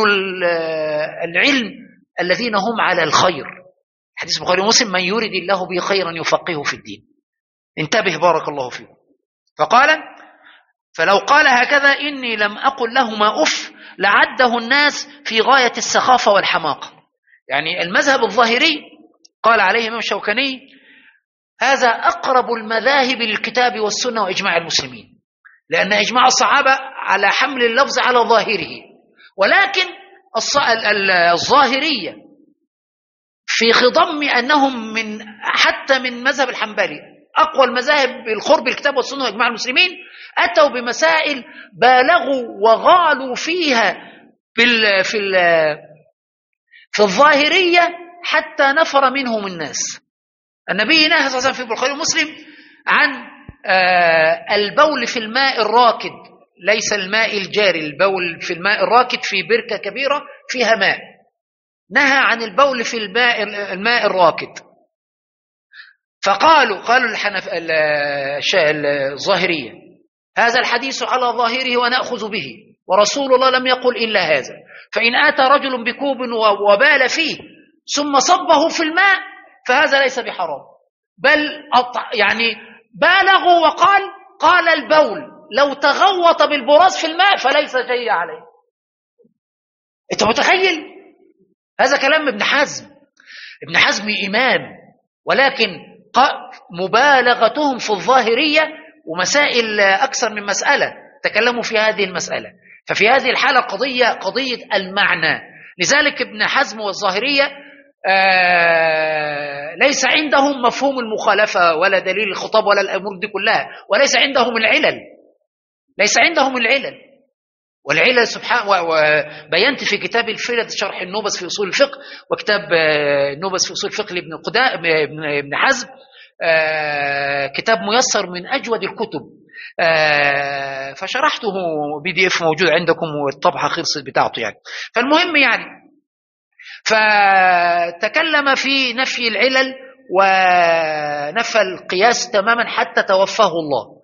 العلم الذين هم على الخير. حديث البخاري ومسلم من يرد الله به خيرا يفقهه في الدين. انتبه بارك الله فيكم. فقال فلو قال هكذا إني لم أقل لهما أف لعده الناس في غاية السخافة والحماقة. يعني المذهب الظاهري قال عليه الإمام الشوكاني هذا أقرب المذاهب للكتاب والسنة وإجماع المسلمين، لأن إجماع الصحابة على حمل اللفظ على ظاهره. ولكن الظاهرية في خضم أنهم من حتى من مذهب الحنبلي أقوى المذاهب القرب الكتاب والسنة وإجماع المسلمين، أتوا بمسائل بالغوا وغالوا فيها في ال في ال في الظاهرية حتى نفر منهم الناس. النبي نهى صلى الله عليه وسلم في البخاري ومسلم عن البول في الماء الراكد، ليس الماء الجاري، البول في الماء الراكد في بركة كبيرة فيها ماء، نهى عن البول في الماء الماء الراكد. فقالوا قالوا الحنف الظاهرية هذا الحديث على ظاهره ونأخذ به، ورسول الله لم يقل إلا هذا، فإن آتى رجل بكوب وبال فيه ثم صبه في الماء فهذا ليس بحرام، بل يعني بالغوا وقال قال البول لو تغوط بالبراز في الماء فليس شيء عليه. انت متخيل؟ هذا كلام ابن حزم. ابن حزم إمام، ولكن مبالغتهم في الظاهرية ومسائل أكثر من مسألة تكلموا في هذه المسألة. ففي هذه الحالة قضية قضية المعنى. لذلك ابن حزم والظاهرية آه ليس عندهم مفهوم المخالفة ولا دليل الخطاب ولا الأمور دي كلها، وليس عندهم العلل، ليس عندهم العلل والعلل سبحان. وبينت في كتاب الفلة شرح النوبس في أصول الفقه، وكتاب النوبس في أصول الفقه لابن قداء ابن حزم، كتاب ميسر من أجود الكتب، فشرحته بي دي اف موجود عندكم والطبعة خلصت بتاعته يعني. فالمهم يعني فتكلم في نفي العلل ونفى القياس تماما حتى توفاه الله.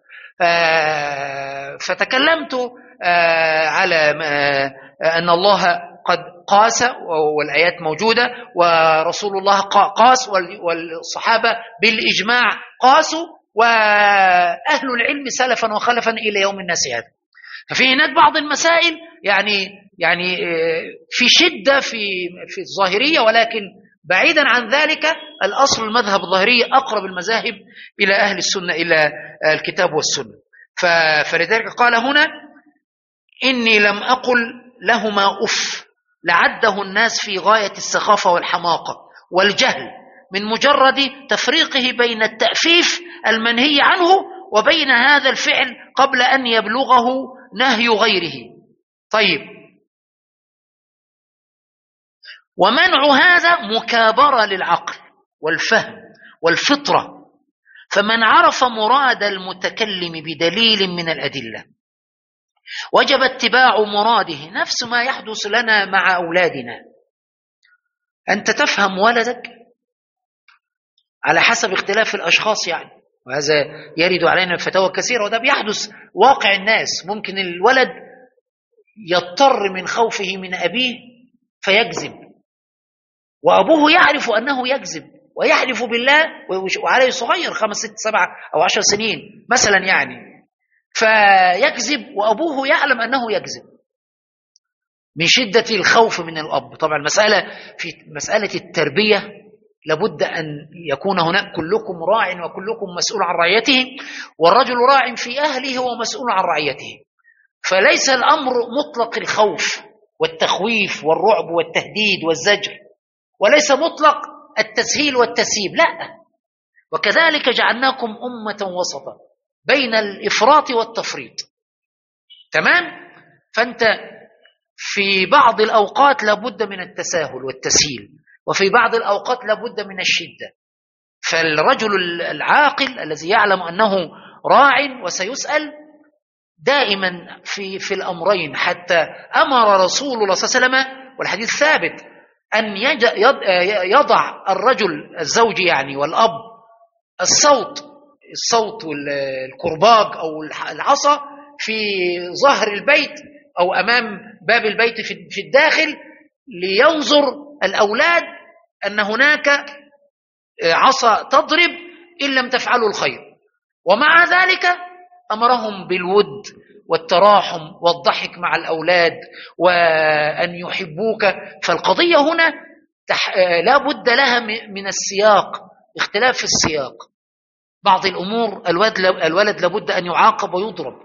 فتكلمت على أن الله قد قاس والآيات موجودة، ورسول الله قاس، والصحابة بالإجماع قاسوا، وأهل العلم سلفا وخلفا إلى يوم الناس هذا. ففي هناك بعض المسائل يعني يعني في شدة في في الظاهرية، ولكن بعيدا عن ذلك الأصل المذهب الظاهري أقرب المذاهب إلى أهل السنة، إلى الكتاب والسنة. فلذلك قال هنا إني لم أقل لهما أف، لعده الناس في غاية السخافة والحماقة والجهل من مجرد تفريقه بين التأفيف المنهي عنه وبين هذا الفعل قبل أن يبلغه نهي غيره. طيب، ومنع هذا مكابرة للعقل والفهم والفطرة، فمن عرف مراد المتكلم بدليل من الأدلة وجب اتباع مراده، نفس ما يحدث لنا مع أولادنا. أنت تفهم ولدك على حسب اختلاف الأشخاص يعني، وهذا يرد علينا فتاوى كثيرة، وده بيحدث واقع الناس. ممكن الولد يضطر من خوفه من أبيه فيكذب، وأبوه يعرف أنه يكذب ويحلف بالله، وعليه صغير خمس ست سبع أو عشر سنين مثلا يعني، فيكذب وأبوه يعلم أنه يكذب من شدة الخوف من الأب. طبعا المسألة في مسألة التربية لابد أن يكون هناك كلكم راع وكلكم مسؤول عن رعيته، والرجل راع في أهله ومسؤول عن رعيته. فليس الأمر مطلق الخوف والتخويف والرعب والتهديد والزجر، وليس مطلق التسهيل والتسييب، لا. وكذلك جعلناكم أمة وسطا بين الإفراط والتفريط، تمام؟ فأنت في بعض الأوقات لابد من التساهل والتسهيل، وفي بعض الأوقات لابد من الشدة. فالرجل العاقل الذي يعلم أنه راع وسيسأل دائما في في الأمرين، حتى أمر رسول الله صلى الله عليه وسلم والحديث ثابت أن يضع الرجل الزوج يعني والأب الصوت الصوت والكرباج أو العصا في ظهر البيت أو أمام باب البيت في الداخل، لينظر الأولاد أن هناك عصا تضرب إن لم تفعلوا الخير. ومع ذلك أمرهم بالود والتراحم والضحك مع الأولاد وأن يحبوك. فالقضية هنا تح... لا بد لها من السياق، اختلاف في السياق. بعض الأمور الولد, الولد لابد أن يعاقب ويضرب،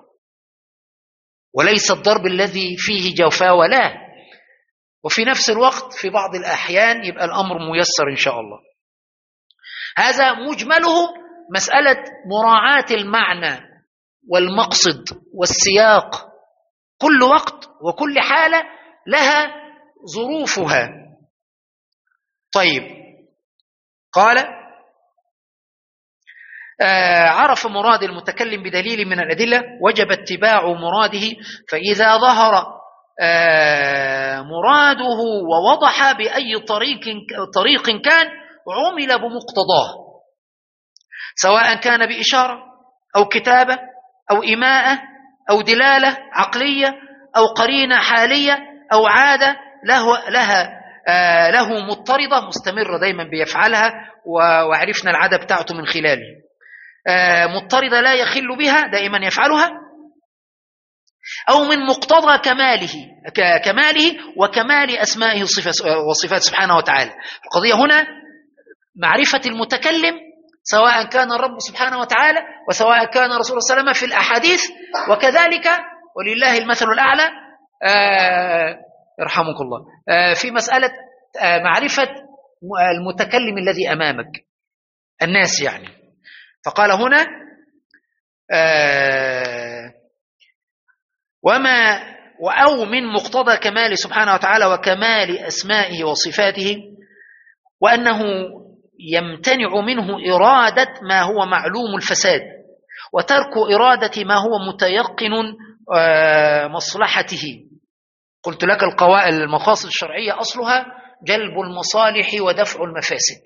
وليس الضرب الذي فيه جوفاء ولا. وفي نفس الوقت في بعض الأحيان يبقى الأمر ميسر إن شاء الله. هذا مجمله مسألة مراعاة المعنى والمقصد والسياق، كل وقت وكل حالة لها ظروفها. طيب، قال آه عرف مراد المتكلم بدليل من الأدلة وجب اتباع مراده، فإذا ظهر آه مراده ووضح بأي طريق, طريق كان عمل بمقتضاه، سواء كان بإشارة أو كتابة أو إيماءة أو دلالة عقلية أو قرينة حالية أو عادة له لها آه له مضطردة مستمرة دايما بيفعلها، وعرفنا العادة بتاعته من خلاله. آه مضطردة لا يخل بها دائما يفعلها، أو من مقتضى كماله كماله وكمال أسمائه وصفات سبحانه وتعالى. القضية هنا معرفة المتكلم، سواء كان الرب سبحانه وتعالى وسواء كان رسول الله صلى الله عليه وسلم في الأحاديث، وكذلك ولله المثل الأعلى آه يرحمك الله آه في مسألة آه معرفة المتكلم الذي أمامك، الناس يعني. فقال هنا آه وما أو من مقتضى كمال سبحانه وتعالى وكمال أسمائه وصفاته، وأنه يمتنع منه إرادة ما هو معلوم الفساد، وترك إرادة ما هو متيقن مصلحته. قلت لك القواعد المقاصد الشرعية أصلها جلب المصالح ودفع المفاسد،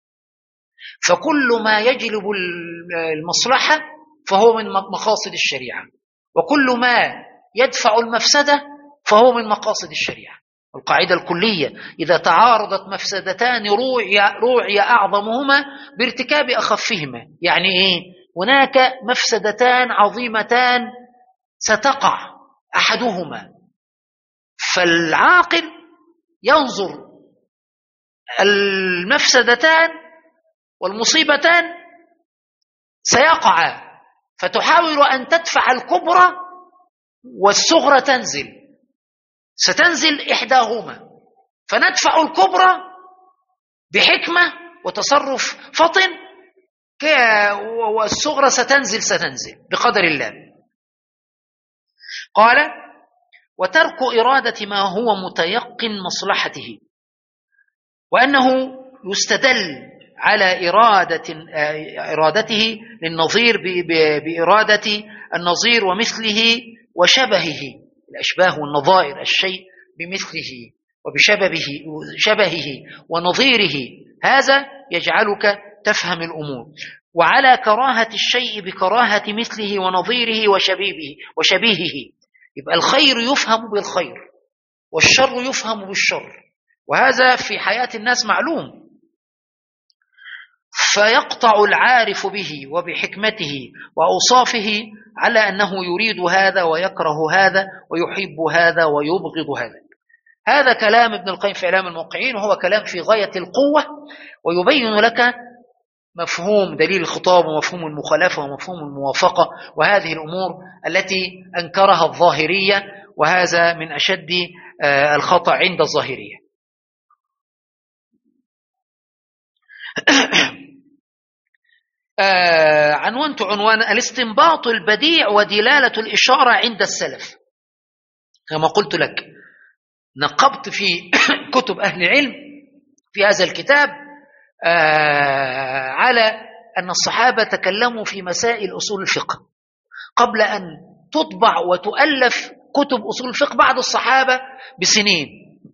فكل ما يجلب المصلحة فهو من مقاصد الشريعة، وكل ما يدفع المفسدة فهو من مقاصد الشريعة. القاعدة الكلية: إذا تعارضت مفسدتان روعي, روعي أعظمهما بارتكاب أخفهما. يعني إيه؟ هناك مفسدتان عظيمتان ستقع أحدهما، فالعاقل ينظر المفسدتان والمصيبتان سيقع، فتحاول أن تدفع الكبرى والصغرى تنزل، ستنزل إحداهما، فندفع الكبرى بحكمة وتصرف فطن، والصغرى ستنزل ستنزل بقدر الله. قال: وترك إرادة ما هو متيقن مصلحته، وأنه يستدل على إرادة إرادته للنظير بإرادة النظير ومثله وشبهه، الأشباه والنظائر، الشيء بمثله وبشبهه شبهه ونظيره، هذا يجعلك تفهم الأمور. وعلى كراهة الشيء بكراهة مثله ونظيره وشبيهه وشبيهه، يبقى الخير يفهم بالخير والشر يفهم بالشر، وهذا في حياة الناس معلوم. فيقطع العارف به وبحكمته وأوصافه على أنه يريد هذا ويكره هذا ويحب هذا ويبغض هذا. هذا كلام ابن القيم في إعلام الموقعين، وهو كلام في غاية القوة، ويبين لك مفهوم دليل الخطاب ومفهوم المخالفة ومفهوم الموافقة، وهذه الأمور التي أنكرها الظاهرية، وهذا من أشد الخطأ عند الظاهرية. آه عنوانت عنوان الاستنباط البديع ودلالة الإشارة عند السلف. كما قلت لك، نقبت في كتب أهل العلم في هذا الكتاب آه على أن الصحابة تكلموا في مسائل أصول الفقه قبل أن تطبع وتؤلف كتب أصول الفقه بعد الصحابة بسنين،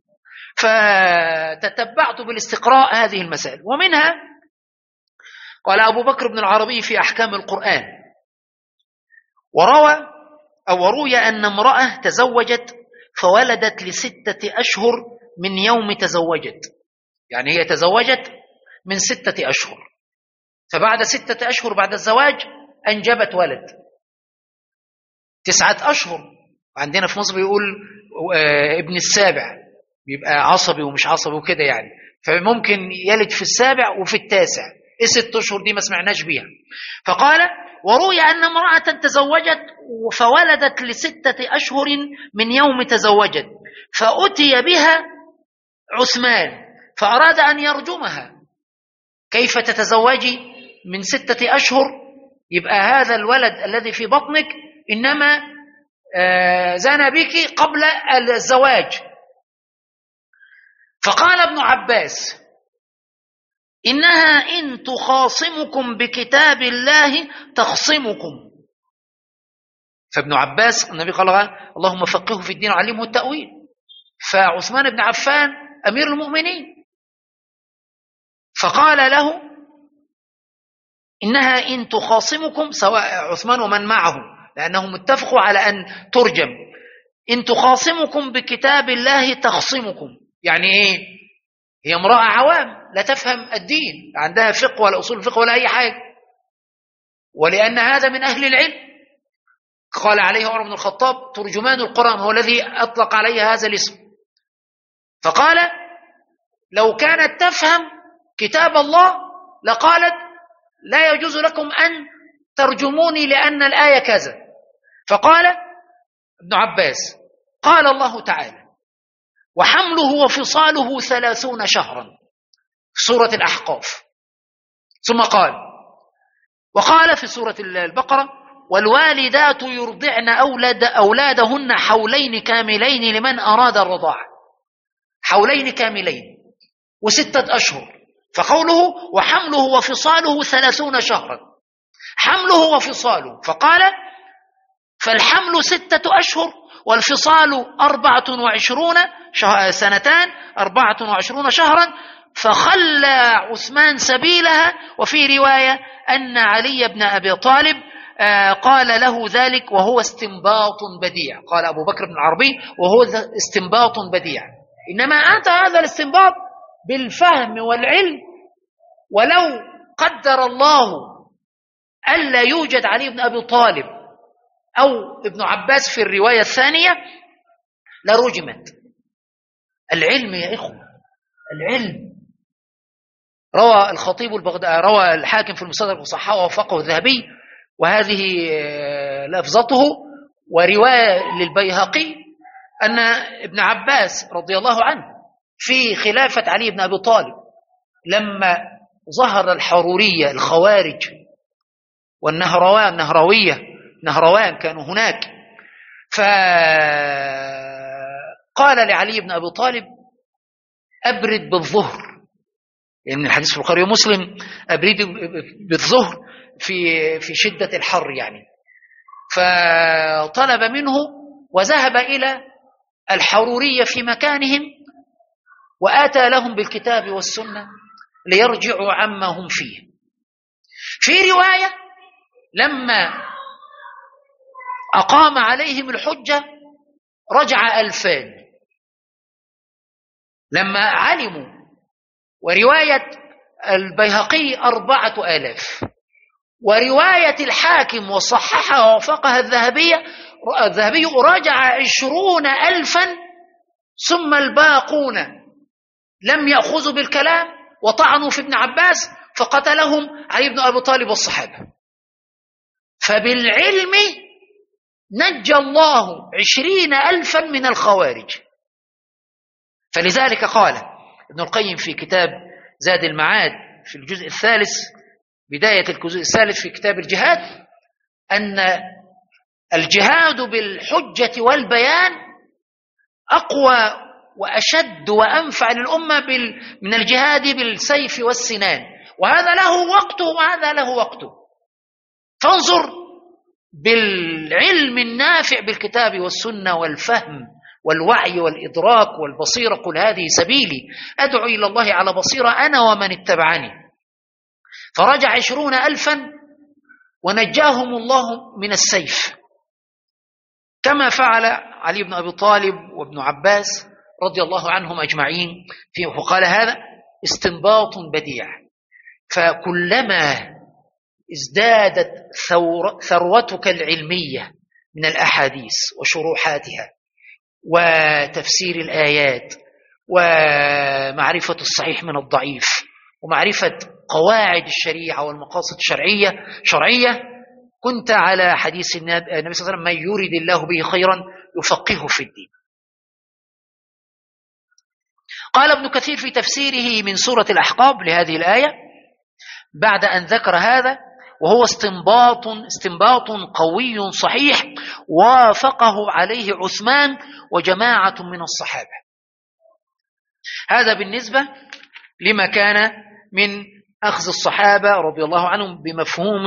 فتتبعت بالاستقراء هذه المسائل. ومنها قال أبو بكر بن العربي في أحكام القرآن: وروى أو روي أن امرأة تزوجت فولدت لستة أشهر من يوم تزوجت، يعني هي تزوجت من ستة أشهر، فبعد ستة أشهر بعد الزواج أنجبت ولد تسعة أشهر. عندنا في مصر يقول ابن السابع، بيبقى عصبي ومش عصبي وكده يعني، فممكن يلد في السابع وفي التاسع. إيه ست أشهر دي ما سمعناش بيها. فقال: وروي أن امرأة تزوجت فولدت لستة أشهر من يوم تزوجت، فأتي بها عثمان فأراد أن يرجمها: كيف تتزوجي من ستة أشهر، يبقى هذا الولد الذي في بطنك إنما زنى بك قبل الزواج. فقال ابن عباس: إنها إن تخاصمكم بكتاب الله تخصمكم. فابن عباس النبي قال: اللهم فقهه في الدين وعلمه التأويل. فعثمان بن عفان أمير المؤمنين فقال له: إنها إن تخاصمكم، سواء عثمان ومن معه لأنهم اتفقوا على أن ترجم، إن تخاصمكم بكتاب الله تخصمكم. يعني إيه؟ هي امرأة عوام لا تفهم الدين، عندها فقه ولا أصول فقه ولا أي حاجة، ولأن هذا من أهل العلم. قال عليه عمر بن الخطاب: ترجمان القرآن، هو الذي أطلق عليه هذا الاسم. فقال: لو كانت تفهم كتاب الله لقالت: لا يجوز لكم أن ترجموني لأن الآية كذا. فقال ابن عباس: قال الله تعالى: وحمله وفصاله ثلاثون شهرا في سورة الأحقاف. ثم قال: وقال في سورة البقرة: والوالدات يرضعن أولاد أولادهن حولين كاملين لمن أراد الرضاعة. حولين كاملين وستة أشهر. فقوله وحمله وفصاله ثلاثون شهرا، حمله وفصاله، فقال: فالحمل ستة أشهر والفصال أربعة وعشرون سنتان أربعة وعشرون شهرا. فخلى عثمان سبيلها. وفي رواية أن علي بن أبي طالب قال له ذلك وهو استنباط بديع. قال أبو بكر بن العربي: وهو استنباط بديع. إنما أتى هذا الاستنباط بالفهم والعلم. ولو قدر الله ألا يوجد علي بن أبي طالب أو ابن عباس في الرواية الثانية لرجمت. العلم يا إخوة، العلم. روى الخطيب البغدادي، روى الحاكم في المستدرك وصححه ووافقه الذهبي، وهذه لفظته، ورواية للبيهقي أن ابن عباس رضي الله عنه في خلافة علي بن أبي طالب لما ظهر الحرورية الخوارج والنهروان نهروية نهروان كانوا هناك، فقال لعلي بن أبي طالب: أبرد بالظهر، يعني من الحديث في البخاري ومسلم: أبرد بالظهر في في شدة الحر يعني. فطلب منه وذهب إلى الحرورية في مكانهم وآتى لهم بالكتاب والسنة ليرجعوا عما هم فيه. في رواية لما أقام عليهم الحجة رجع ألفان لما علموا، ورواية البيهقي أربعة آلاف، ورواية الحاكم وصححها ووافقها الذهبية الذهبي راجع عشرون ألفا، ثم الباقون لم يأخذوا بالكلام وطعنوا في ابن عباس فقتلهم علي بن أبي طالب والصحابة. فبالعلم نجى الله عشرين ألفا من الخوارج. فلذلك قال ابن القيم في كتاب زاد المعاد في الجزء الثالث، بداية الجزء الثالث في كتاب الجهاد، أن الجهاد بالحجة والبيان أقوى وأشد وأنفع للأمة من الجهاد بالسيف والسنان، وهذا له وقته وهذا له وقته. فانظر بالعلم النافع بالكتاب والسنة والفهم والوعي والإدراك والبصيرة: قل هذه سبيلي أدعو إلى الله على بصيرة أنا ومن اتبعني. فرجع عشرون ألفا ونجاهم الله من السيف، كما فعل علي بن أبي طالب وابن عباس رضي الله عنهم أجمعين فيه. وقال هذا استنباط بديع. فكلما ازدادت ثروتك العلمية من الأحاديث وشروحاتها وتفسير الآيات ومعرفة الصحيح من الضعيف ومعرفة قواعد الشريعة والمقاصد الشرعية شرعية، كنت على حديث النبي صلى الله عليه وسلم: من يريد الله به خيرا يفقهه في الدين. قال ابن كثير في تفسيره من سورة الأحقاف لهذه الآية: بعد أن ذكر هذا، وهو استنباط استنباط قوي صحيح وافقه عليه عثمان وجماعة من الصحابة. هذا بالنسبة لما كان من أخذ الصحابة رضي الله عنهم بمفهوم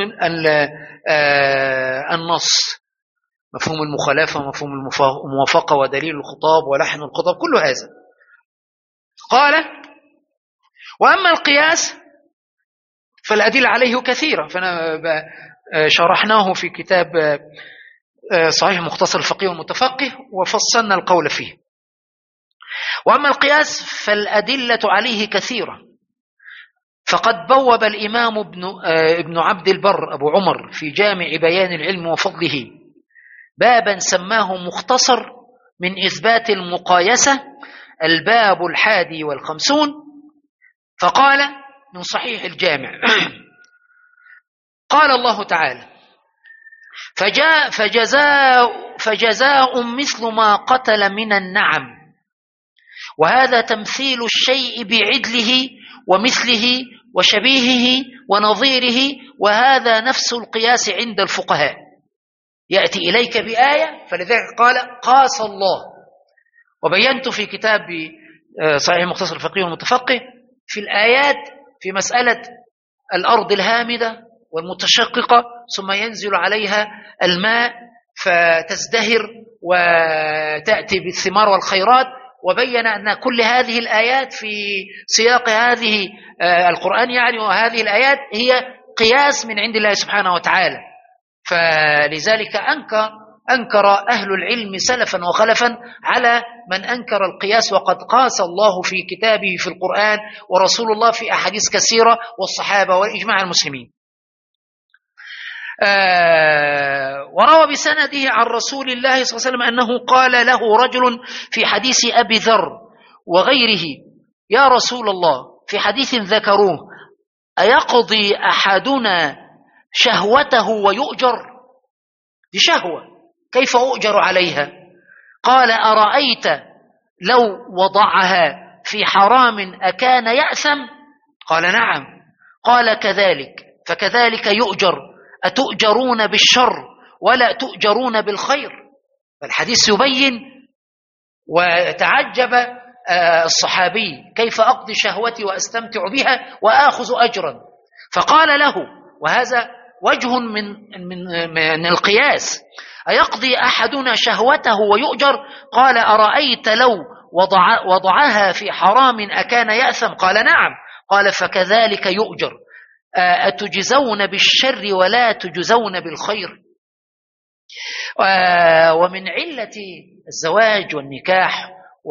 النص، مفهوم المخالفة ومفهوم الموافقة ودليل الخطاب ولحن الخطاب، كل هذا. قال: وأما القياس فالأدلة عليه كثيرة، فأنا شرحناه في كتاب صحيح مختصر الفقيه والمتفقه وفصلنا القول فيه. وأما القياس فالأدلة عليه كثيرة، فقد بوب الإمام ابن, ابن عبد البر أبو عمر في جامع بيان العلم وفضله بابا سماه مختصر من إثبات المقايسة، الباب الحادي والخمسون، فقال من صحيح الجامع: قال الله تعالى: فجاء فجزاء, فجزاء مثل ما قتل من النعم، وهذا تمثيل الشيء بعدله ومثله وشبيهه ونظيره، وهذا نفس القياس عند الفقهاء. يأتي إليك بآية، فلذلك قال قاس الله. وبينت في كتاب صحيح مختصر الفقيه والمتفقه في الآيات في مسألة الأرض الهامدة والمتشققة ثم ينزل عليها الماء فتزدهر وتأتي بالثمار والخيرات، وبين أن كل هذه الآيات في سياق هذه القرآن يعني، وهذه الآيات هي قياس من عند الله سبحانه وتعالى. فلذلك أنكر أنكر أهل العلم سلفا وخلفا على من أنكر القياس، وقد قاس الله في كتابه في القرآن ورسول الله في أحاديث كثيرة والصحابة وإجماع المسلمين. آه وروى بسنده عن رسول الله صلى الله عليه وسلم أنه قال له رجل في حديث أبي ذر وغيره: يا رسول الله، في حديث ذكروه: أيقضي أحدنا شهوته ويؤجر؟ دي شهوة، كيف أؤجر عليها؟ قال: أرأيت لو وضعها في حرام أكان يأثم؟ قال: نعم. قال: كذلك فكذلك يؤجر، أتؤجرون بالشر ولا تؤجرون بالخير؟ فالحديث يبين، وتعجب الصحابي: كيف أقضي شهوتي وأستمتع بها وآخذ أجرا؟ فقال له، وهذا وجه من, من, من القياس: أيقضي أحدنا شهوته ويؤجر؟ قال: أرأيت لو وضع وضعها في حرام أكان يأثم؟ قال: نعم. قال: فكذلك يؤجر، أتجزون بالشر ولا تجزون بالخير؟ ومن علة الزواج والنكاح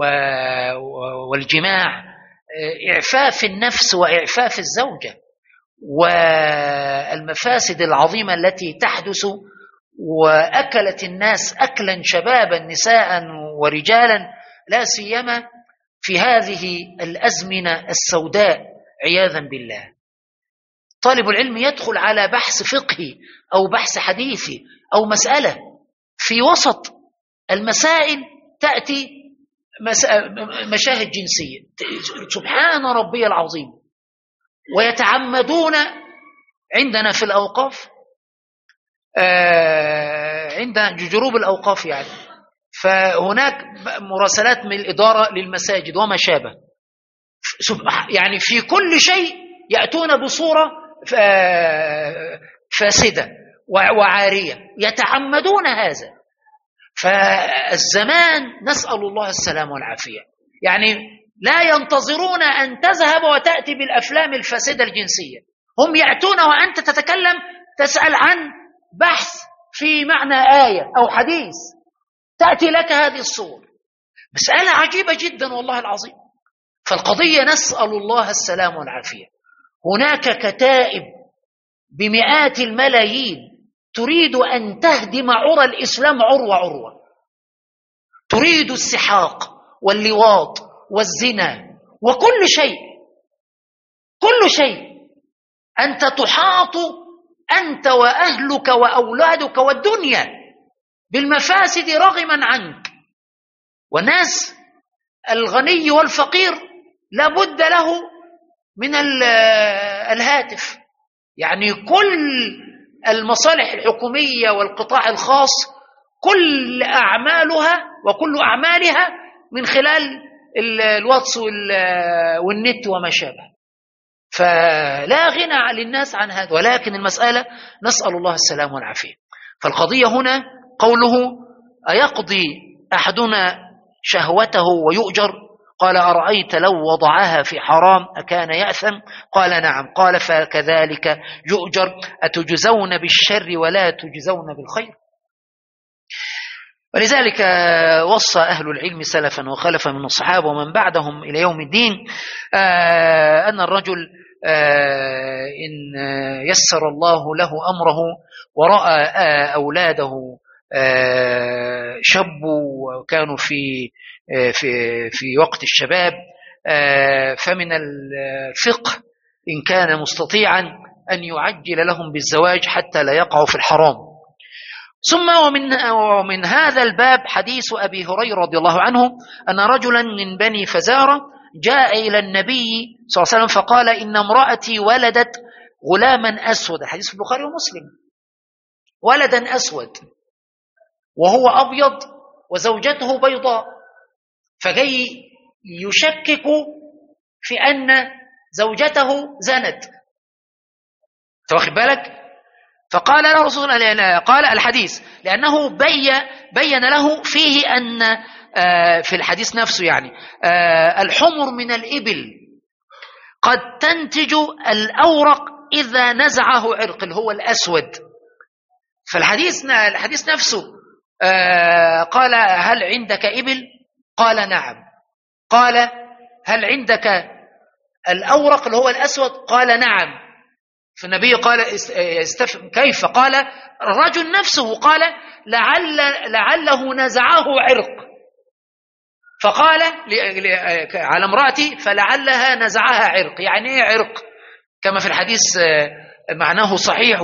والجماع إعفاف النفس وإعفاف الزوجة، والمفاسد العظيمة التي تحدث، وأكلت الناس أكلا شبابا نساء ورجالا، لا سيما في هذه الأزمنة السوداء عياذا بالله. طالب العلم يدخل على بحث فقهي أو بحث حديثي أو مسألة، في وسط المسائل تأتي مشاهد جنسية، سبحان ربي العظيم. ويتعمدون عندنا في الأوقاف، عند جروب الأوقاف يعني، فهناك مراسلات من الإدارة للمساجد وما شابه، يعني في كل شيء يأتون بصورة فاسدة وعارية، يتعمدون هذا. فالزمان نسأل الله السلام والعافية، يعني لا ينتظرون أن تذهب وتأتي بالأفلام الفاسدة الجنسية، هم يأتون وأنت تتكلم تسأل عن بحث في معنى آية أو حديث، تأتي لك هذه الصور. مسألة عجيبة جدا والله العظيم. فالقضية نسأل الله السلام والعافية. هناك كتائب بمئات الملايين تريد أن تهدم عرى الإسلام عروة عروة، تريد السحاق واللواط والزنا وكل شيء، كل شيء. أنت تحاط أنت وأهلك وأولادك والدنيا بالمفاسد رغما عنك. والناس الغني والفقير لابد له من الهاتف يعني كل المصالح الحكومية والقطاع الخاص كل أعمالها وكل أعمالها من خلال الواتس والنت وما شابه. فلا غنى للناس عن هذا، ولكن المسألة نسأل الله السلام والعافية. فالقضية هنا قوله أيقضي أحدنا شهوته ويؤجر؟ قال أرأيت لو وضعها في حرام أكان يأثم؟ قال نعم. قال فكذلك يؤجر، أتجزون بالشر ولا تجزون بالخير؟ ولذلك وصى أهل العلم سلفا وخلفا من الصحابة ومن بعدهم إلى يوم الدين أن الرجل إن يسر الله له أمره ورأى أولاده شبوا وكانوا في في في وقت الشباب، فمن الفقه إن كان مستطيعا أن يعجل لهم بالزواج حتى لا يقعوا في الحرام. ثم ومن, ومن هذا الباب حديث أبي هريرة رضي الله عنه أن رجلا من بني فزارة جاء إلى النبي صلى الله عليه وسلم فقال إن امرأتي ولدت غلاما أسود، الحديث في البخاري ومسلم، ولدا أسود وهو أبيض وزوجته بيضاء، فجاي يشكك في أن زوجته زنت، واخد بالك؟ فقال له رسول الله، قال الحديث لأنه بي بين له فيه أن في الحديث نفسه يعني الحمر من الإبل قد تنتج الأورق إذا نزعه عرق اللي هو الأسود. فالحديث الحديث نفسه قال هل عندك إبل؟ قال نعم. قال هل عندك الأورق اللي هو الأسود؟ قال نعم. فالنبي قال استفهم كيف؟ قال الرجل نفسه قال لعل لعله نزعه عرق، فقال على امرأتي فلعلها نزعها عرق. يعني ايه عرق؟ كما في الحديث معناه صحيح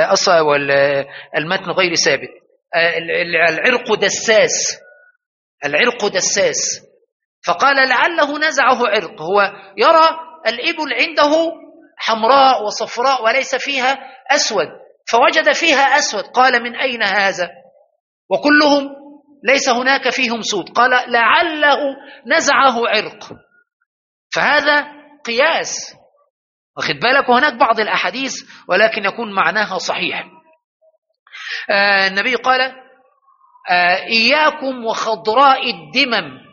والمتن غير ثابت. العرق دساس، العرق دساس. فقال لعله نزعه عرق، هو يرى الإبل عنده حمراء وصفراء وليس فيها أسود، فوجد فيها أسود، قال من أين هذا؟ وكلهم ليس هناك فيهم سود، قال لعله نزعه عرق. فهذا قياس، واخد بالك؟ وهناك بعض الأحاديث ولكن يكون معناها صحيح. آه النبي قال آه إياكم وخضراء الدمم،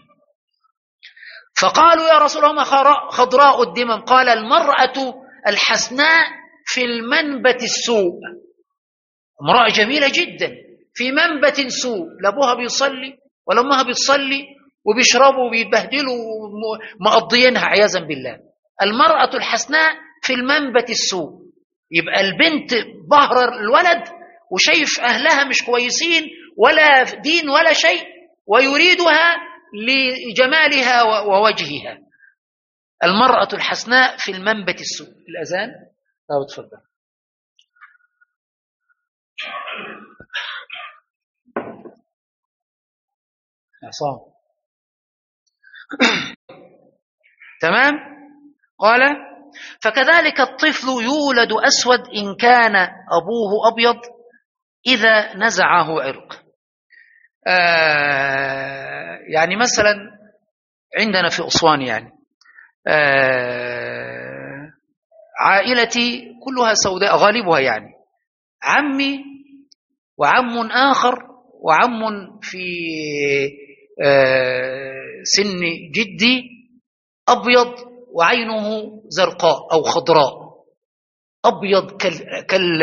فقالوا يا رسول الله خضراء الدمم؟ قال المرأة الحسناء في المنبت السوء، امرأة جميلة جدا في منبت سوء، لا ابوها بيصلي ولا امها بتصلي وبيشربوا وبيبهدلوا مقضيينها عياذا بالله. المرأة الحسناء في المنبت السوء، يبقى البنت بهر الولد وشايف أهلها مش كويسين ولا دين ولا شيء ويريدها لجمالها ووجهها. المرأة الحسناء في المنبت السوء. الأذان أو تفضل. عصام تمام. قال فكذلك الطفل يولد أسود إن كان أبوه أبيض إذا نزعه عرق. آه يعني مثلا عندنا في أسوان يعني آه عائلتي كلها سوداء غالبها، يعني عمي وعم آخر وعم في آه سن جدي أبيض وعينه زرقاء أو خضراء، أبيض كال, كال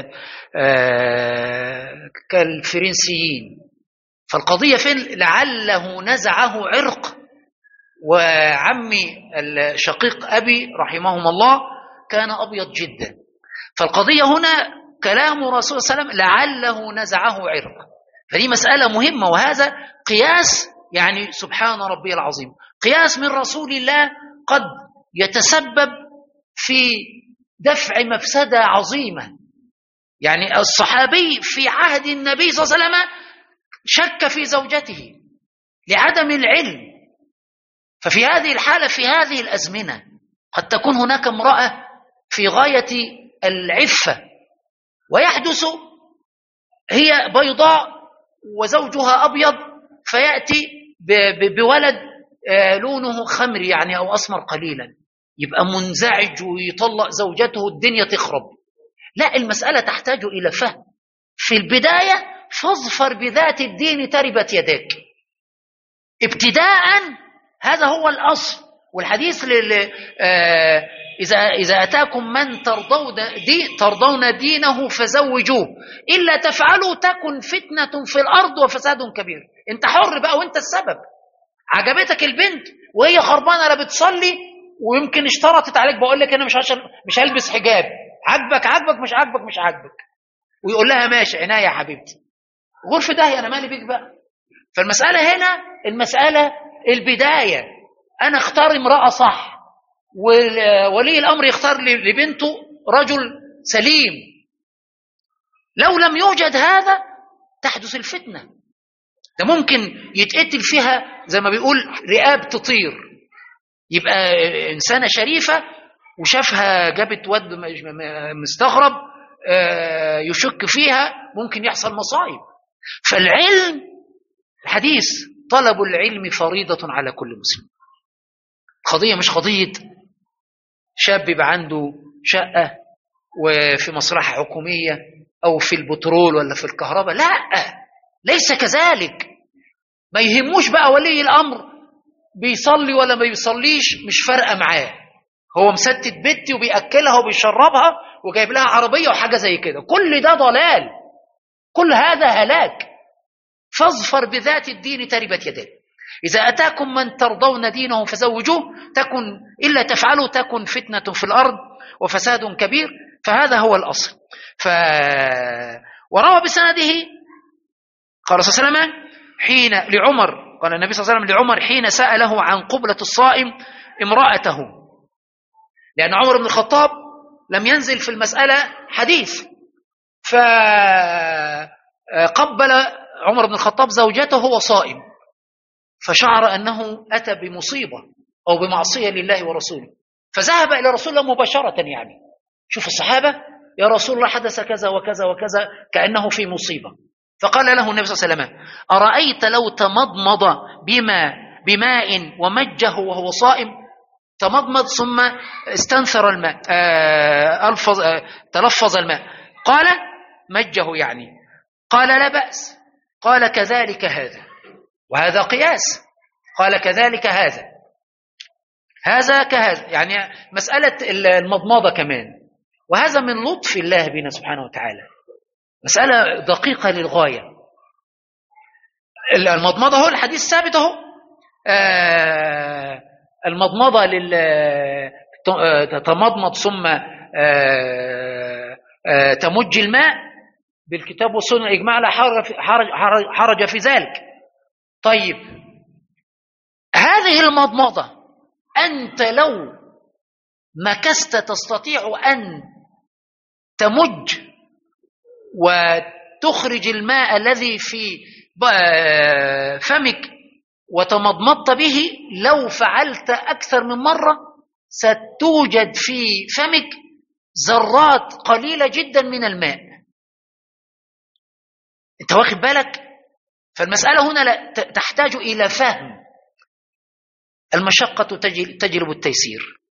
آه كالفرنسيين. فالقضية فين؟ لعله نزعه عرق. وعمي الشقيق أبي رحمهم الله كان أبيض جدا. فالقضية هنا كلام رسول صلى الله عليه وسلم لعله نزعه عرق، فدي مسألة مهمة، وهذا قياس يعني سبحان ربي العظيم، قياس من رسول الله قد يتسبب في دفع مفسدة عظيمة. يعني الصحابي في عهد النبي صلى الله عليه وسلم شك في زوجته لعدم العلم، ففي هذه الحالة في هذه الأزمنة قد تكون هناك امرأة في غاية العفة، ويحدث هي بيضاء وزوجها أبيض فيأتي بولد لونه خمري يعني أو أسمر قليلا، يبقى منزعج ويطلق زوجته الدنيا تخرب. لا، المسألة تحتاج إلى فهم. في البداية فاظفر بذات الدين تربت يداك ابتداء، هذا هو الأصل. والحديث لل... آه إذا إذا أتاكم من ترضون دي ترضون دينه فزوجوه، إلا تفعلوا تكن فتنة في الأرض وفساد كبير. أنت حر بقى وأنت السبب. عجبتك البنت وهي خربانة لا بتصلي ويمكن اشترطت عليك، بقول لك أنا مش هشل... مش هلبس حجاب، عجبك عجبك مش عجبك مش عجبك، ويقول لها ماشي عناية يا حبيبتي، غرفة داهية أنا مالي بيك بقى. فالمسألة هنا المسألة البداية، أنا اختار امرأة صح، وولي الأمر يختار لبنته رجل سليم. لو لم يوجد هذا تحدث الفتنة. ده ممكن يتقتل فيها زي ما بيقول رئاب تطير. يبقى إنسانة شريفة وشافها جابت ود مستغرب يشك فيها، ممكن يحصل مصائب. فالعلم الحديث طلب العلم فريضة على كل مسلم. قضية مش قضية شاب يبقى عنده شقة وفي مصلحة حكومية أو في البترول ولا في الكهرباء، لا، ليس كذلك. ما يهموش بقى ولي الأمر بيصلي ولا ما بيصليش، مش فارقة معاه، هو مستت بنتي وبيأكلها وبيشربها وجايب لها عربية وحاجة زي كده. كل ده ضلال، كل هذا هلاك. فاظفر بذات الدين تربت يداك. إذا أتاكم من ترضون دينه فزوجوه، تكن إلا تفعلوا تكن فتنة في الأرض وفساد كبير. فهذا هو الأصل. ف... وروى بسنده قال صلى الله عليه وسلم حين لعمر، قال النبي صلى الله عليه وسلم لعمر حين سأله عن قبلة الصائم امرأته، لأن عمر بن الخطاب لم ينزل في المسألة حديث، فقبل عمر بن الخطاب زوجته وهو صائم، فشعر أنه أتى بمصيبة أو بمعصية لله ورسوله، فذهب إلى رسول الله مباشرة. يعني شوف الصحابة، يا رسول الله حدث كذا وكذا وكذا، كأنه في مصيبة. فقال له النبي صلى الله عليه وسلم أرأيت لو تمضمض بما بماء ومجه وهو صائم؟ تمضمض ثم استنثر الماء، آه ألفظ آه تلفظ الماء، قال مجه يعني، قال لا بأس، قال كذلك هذا، وهذا قياس، قال كذلك هذا، هذا كهذا، يعني مسألة المضمضة كمان. وهذا من لطف الله بنا سبحانه وتعالى، مسألة دقيقة للغاية. المضمضة هو الحديث ثابت اهو، آه المضمضة لل تمضمض ثم آه آه تمج الماء، بالكتاب والسنة إجماع لا حرج في, حرج حرج في ذلك. طيب هذه المضمضة أنت لو مكست تستطيع أن تمج وتخرج الماء الذي في فمك وتمضمضت به، لو فعلت أكثر من مرة ستوجد في فمك ذرات قليلة جدا من الماء. انت واخد بالك؟ فالمسألة هنا لا تحتاج إلى فهم. المشقة تجلب التيسير،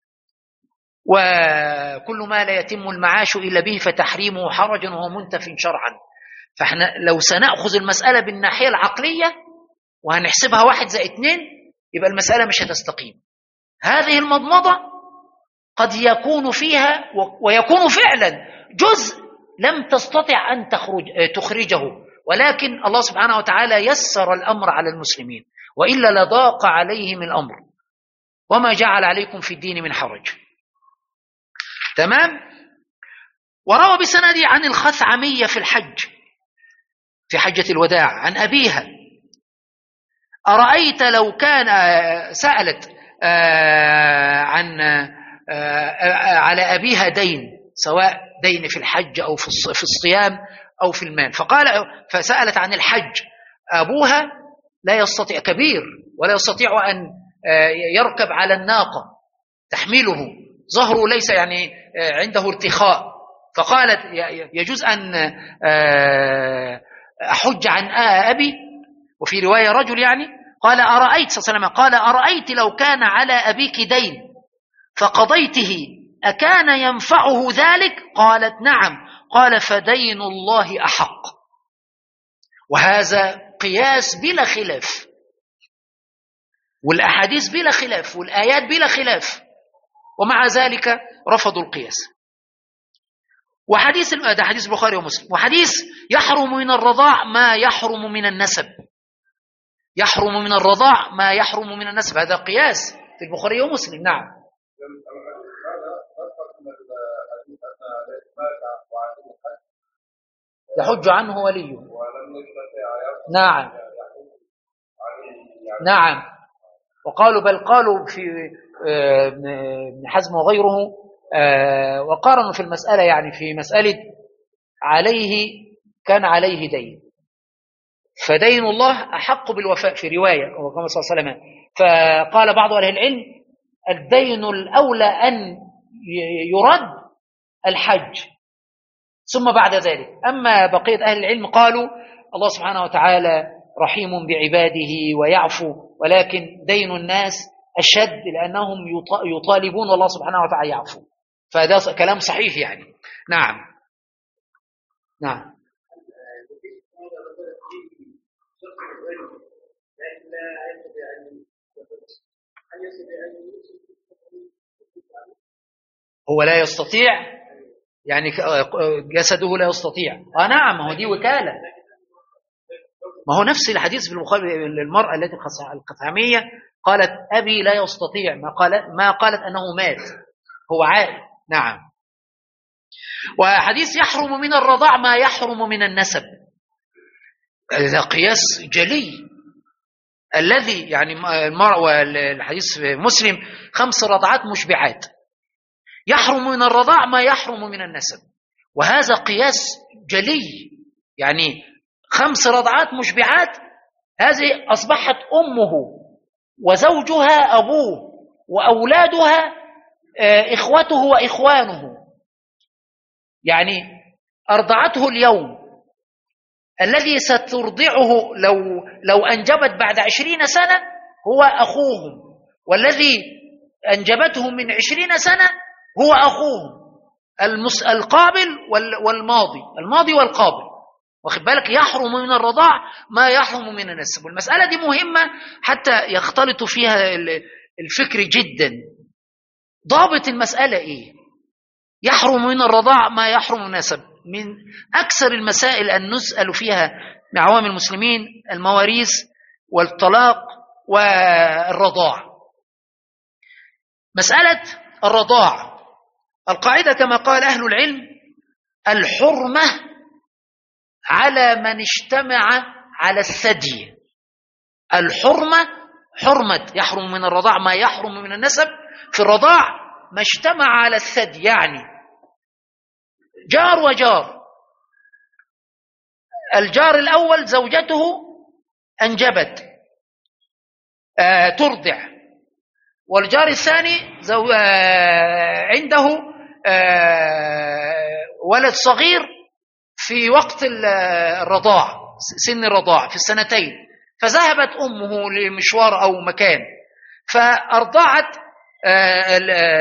وكل ما لا يتم المعاش إلا به فتحريمه حرج وهو منتف شرعا. فاحنا لو سنأخذ المسألة بالناحية العقلية وهنحسبها واحد زائد اثنين، يبقى المسألة مش هتستقيم. هذه المضمضة قد يكون فيها ويكون فعلا جزء لم تستطع أن تخرج تخرجه، ولكن الله سبحانه وتعالى يسر الأمر على المسلمين، وإلا لضاق عليهم الأمر، وما جعل عليكم في الدين من حرج. تمام. وروى بسندي عن الخثعمية في الحج في حجة الوداع عن أبيها أرأيت لو كان سألت عن على أبيها دين، سواء دين في الحج أو في الصيام أو في المال، فقال فسألت عن الحج، أبوها لا يستطيع، كبير ولا يستطيع أن يركب على الناقة تحمله، ظهره ليس يعني عنده ارتخاء، فقالت يجوز أن أحج عن أبي، وفي رواية رجل يعني قال أرأيت صلى الله عليه وسلم قال أرأيت لو كان على أبيك دين فقضيته أكان ينفعه ذلك؟ قالت نعم. قال فدين الله أحق. وهذا قياس بلا خلاف، والأحاديث بلا خلاف، والآيات بلا خلاف، ومع ذلك رفضوا القياس. وحديث ده حديث البخاري ومسلم. وحديث يحرم من الرضاع ما يحرم من النسب، يحرم من الرضاع ما يحرم من النسب، هذا قياس في البخاري ومسلم. نعم. يحج عنه وليه. نعم نعم. وقالوا بل قالوا في ابن حزم وغيره وقارنوا في المسألة، يعني في مسألة عليه كان عليه دين، فدين الله أحق بالوفاء في رواية وكما صلى الله عليه وسلم. فقال بعض أهل العلم الدين الأولى أن يرد الحج ثم بعد ذلك. أما بقية أهل العلم قالوا الله سبحانه وتعالى رحيم بعباده ويعفو، ولكن دين الناس أشد لأنهم يطالبون الله سبحانه وتعالى يعفو، فهذا كلام صحيح يعني. نعم نعم. هو لا يستطيع يعني جسده لا يستطيع. آه نعم، ما هو دي وكالة. ما هو نفس الحديث في البخاري، المرأة التي الخثعمية قالت أبي لا يستطيع، ما قالت ما قالت أنه مات، هو عائل. نعم. وحديث يحرم من الرضاع ما يحرم من النسب، هذا قياس جلي. الذي يعني المرأة، والحديث في مسلم خمس رضعات مشبعات، يحرم من الرضاع ما يحرم من النسب، وهذا قياس جلي. يعني خمس رضعات مشبعات، هذه أصبحت أمه وزوجها أبوه وأولادها إخوته وإخوانه، يعني أرضعته اليوم. الذي سترضعه لو لو أنجبت بعد عشرين سنة هو أخوهم، والذي أنجبته من عشرين سنة هو أخوهم، المس... القابل والماضي، الماضي والقابل. واخد بالك؟ يحرم من الرضاع ما يحرم من النسب. والمسألة دي مهمة حتى يختلط فيها الفكر جدا. ضابط المسألة إيه؟ يحرم من الرضاع ما يحرم من النسب. من أكثر المسائل أن نسأل فيها مع عوام المسلمين المواريث والطلاق والرضاع. مسألة الرضاع، القاعدة كما قال أهل العلم الحرمة على من اجتمع على الثدي. الحرمة حرمة يحرم من الرضاع ما يحرم من النسب. في الرضاع ما اجتمع على الثدي، يعني جار وجار. الجار الأول زوجته أنجبت آه ترضع، والجار الثاني زو... آه عنده آه ولد صغير في وقت الرضاع، سن الرضاع في السنتين، فذهبت أمه لمشوار أو مكان فأرضعت آه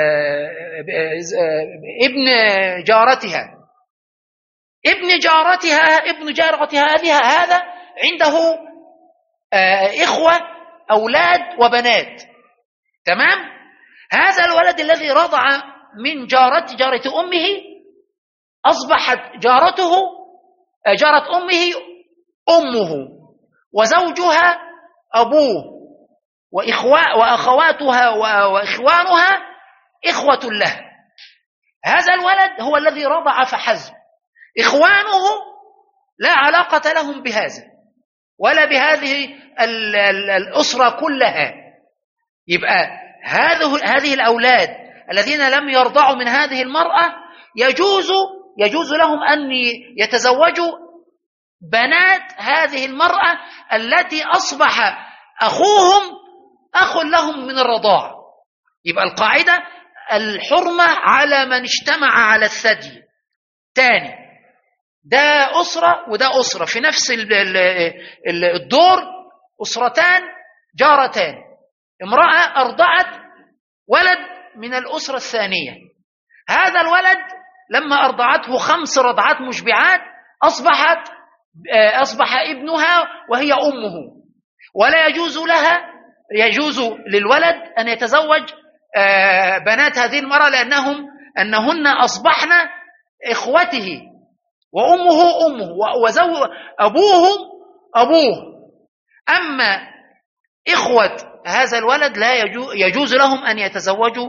ابن جارتها. ابن جارتها ابن جارتها هذه هذا عنده آه إخوة أولاد وبنات، تمام؟ هذا الولد الذي رضع من جارة جارة أمه أصبحت جارته جارة أمه أمه، وزوجها أبوه، وإخوة وأخواتها وإخوانها إخوة له. هذا الولد هو الذي رضع فحسب، إخوانه لا علاقة لهم بهذا ولا بهذه الأسرة كلها. يبقى هذه هذه الأولاد الذين لم يرضعوا من هذه المرأة يجوز يجوز لهم أن يتزوجوا بنات هذه المرأة التي أصبح أخوهم أخ لهم من الرضاع. يبقى القاعدة الحرمة على من اجتمع على الثدي، تاني، ده أسرة وده أسرة في نفس الدور، أسرتان جارتان، امرأة أرضعت ولد من الأسرة الثانية. هذا الولد لما أرضعته خمس رضعات مشبعات أصبحت أصبح ابنها وهي أمه، ولا يجوز لها يجوز للولد أن يتزوج بنات هذه المرأة، لأنهم أنهن أصبحن إخوته، وأمه أمه وزو أبوهم أبوه. أما إخوة هذا الولد لا يجوز لهم أن يتزوجوا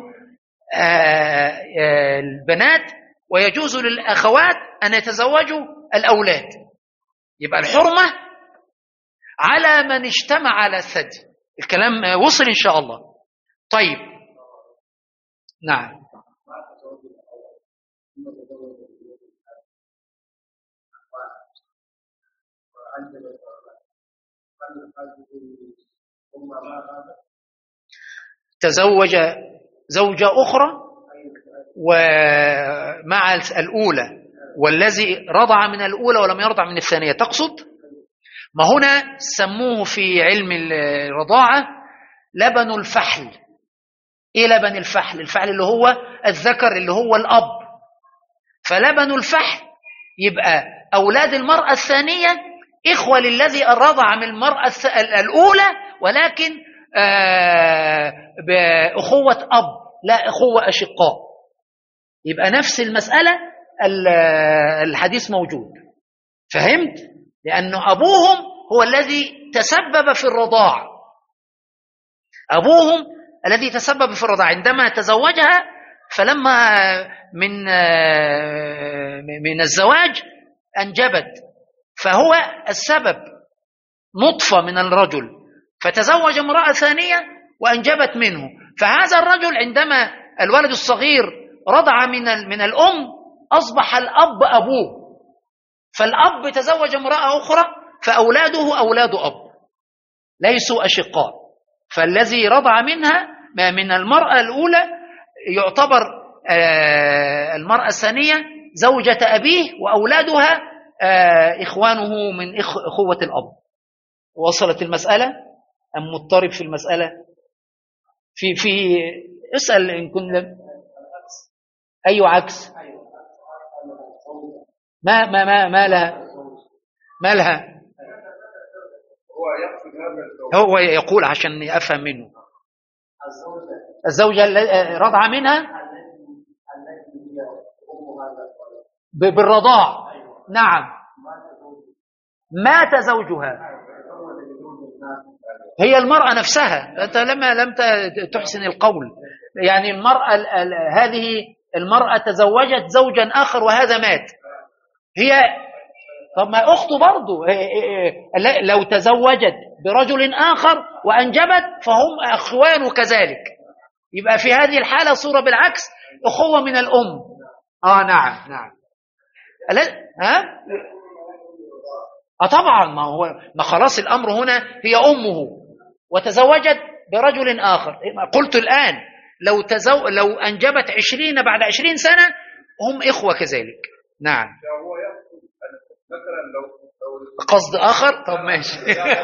البنات، ويجوز للأخوات أن يتزوجوا الأولاد. يبقى الحرمة على من اجتمع على الثدي. الكلام وصل إن شاء الله. طيب، نعم. تزوج زوجة أخرى ومع الأولى، والذي رضع من الأولى ولم يرضع من الثانية تقصد؟ ما هنا سموه في علم الرضاعة لبن الفحل. إيه لبن الفحل؟ الفحل اللي هو الذكر اللي هو الأب. فلبن الفحل يبقى أولاد المرأة الثانية إخوة للذي رضع من المرأة الأولى، ولكن بأخوة أب لا أخوة أشقاء. يبقى نفس المسألة الحديث موجود. فهمت؟ لأنه أبوهم هو الذي تسبب في الرضاع، أبوهم الذي تسبب في الرضاع عندما تزوجها، فلما من من الزواج أنجبت، فهو السبب نطفة من الرجل، فتزوج امرأة ثانية وأنجبت منه. فهذا الرجل عندما الولد الصغير رضع من من الأم أصبح الأب أبوه، فالأب تزوج امرأة أخرى، فأولاده أولاد أب ليسوا أشقاء. فالذي رضع منها من المرأة الأولى يعتبر المرأة الثانية زوجة أبيه، وأولادها إخوانه من أخوة الأب. وصلت المسألة أم مضطرب في المسألة؟ في في اسأل إن كنا أي عكس. ما ما ما ما لها ما لها هو يقول عشان أفهم منه. الزوجة رضع منها بالرضاع، نعم، مات زوجها. هي المرأة نفسها، أنت لما لم تحسن القول، يعني المرأة هذه المرأة تزوجت زوجا آخر وهذا مات، هي طب ما أخته برضو لو تزوجت برجل آخر وأنجبت فهم أخوان كذلك، يبقى في هذه الحالة صورة بالعكس، أخوة من الأم. آه نعم نعم. ها؟ آه طبعا، ما هو ما خلاص الأمر هنا هي أمه وتزوجت برجل آخر. قلت الآن لو تزو... لو أنجبت عشرين بعد عشرين سنة هم إخوة كذلك. نعم. مثلا لو قصد آخر. طب ماشي.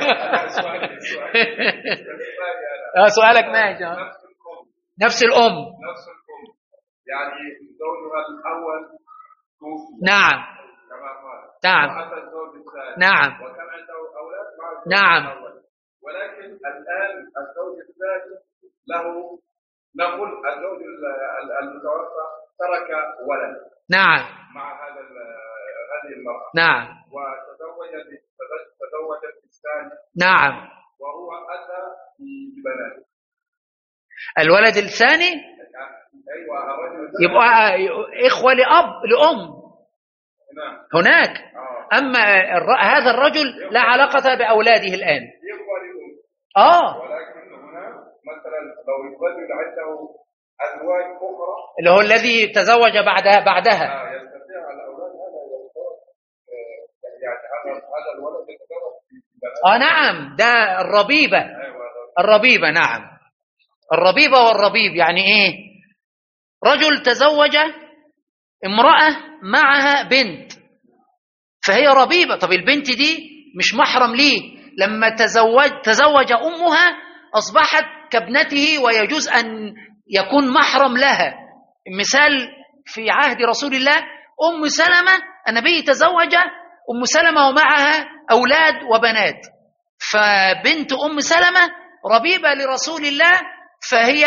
اه سؤالك ماشي. نفس الأم. نفس الأم يعني زوجها الأول توفي. نعم. نعم. وأتى الزوج الثاني. نعم. وكان عنده أولاد مع الزوج نعم. الأول. ولكن الآن الزوج الثاني له نقول الزوج المتوفى ترك ولد. نعم. مع هذا هذه المرأة. نعم. وتزوجت تزوجت بالثاني. نعم. وهو أتى ببنات. الولد الثاني أيوة الرجل يبقى إخوة لأب لأم. نعم. هناك. آه. أما هذا الرجل لا علاقة بأولاده الآن. إخوة لأم. آه. ولكن هنا مثلا لو الرجل عنده أزواج أخرى اللي هو الذي تزوج بعدها بعدها. آه يستطيع الأولاد هذا يختار يعني هذا هذا الولد يتزوج. آه نعم، ده الربيبة. أيوة. الربيبة نعم. الربيبة والربيب يعني إيه؟ رجل تزوج امرأة معها بنت فهي ربيبة. طب البنت دي مش محرم ليه؟ لما تزوج تزوج أمها أصبحت كابنته ويجوز أن يكون محرم لها. مثال في عهد رسول الله أم سلمة، النبي تزوج أم سلمة ومعها أولاد وبنات، فبنت أم سلمة ربيبة لرسول الله، فهي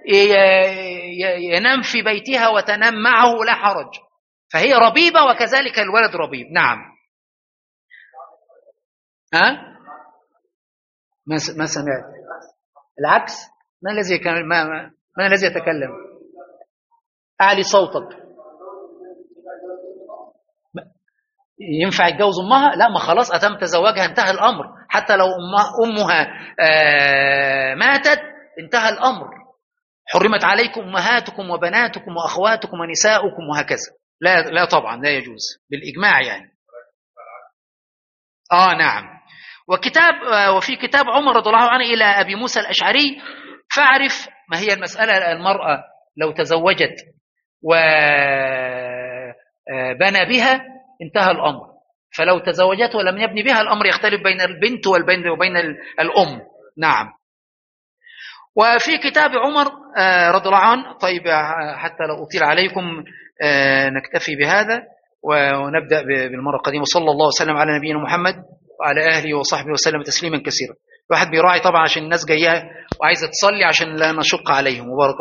ينام في بيتها وتنام معه لا حرج، فهي ربيبة وكذلك الولد ربيب. نعم. ها؟ ما سمعت العكس. ما الذي كان ما ما, ما الذي يتكلم؟ أعلي صوتك. ينفع يتجوز أمها؟ لا، ما خلاص أتم تزوجها انتهى الأمر. حتى لو أمها, أمها آه ماتت انتهى الأمر. حرمت عليكم أمهاتكم وبناتكم وأخواتكم ونساؤكم وهكذا. لا لا طبعا لا يجوز بالإجماع يعني. آه نعم. وكتاب وفي كتاب عمر رضي الله عنه إلى أبي موسى الأشعري فاعرف ما هي المسألة. المرأة لو تزوجت وبنى بها انتهى الأمر، فلو تزوجت ولم يبني بها الأمر يختلف بين البنت والبنت وبين الأم. نعم. وفي كتاب عمر رضي الله عنه. طيب حتى لو أطيل عليكم نكتفي بهذا ونبدأ بالمرة القادمة. صلى الله وسلم على نبينا محمد وعلى آله وصحبه وسلم تسليما كثيرا. الواحد بيراعي طبعا عشان الناس جايه وعايزة تصلي عشان لا نشق عليهم. وبارك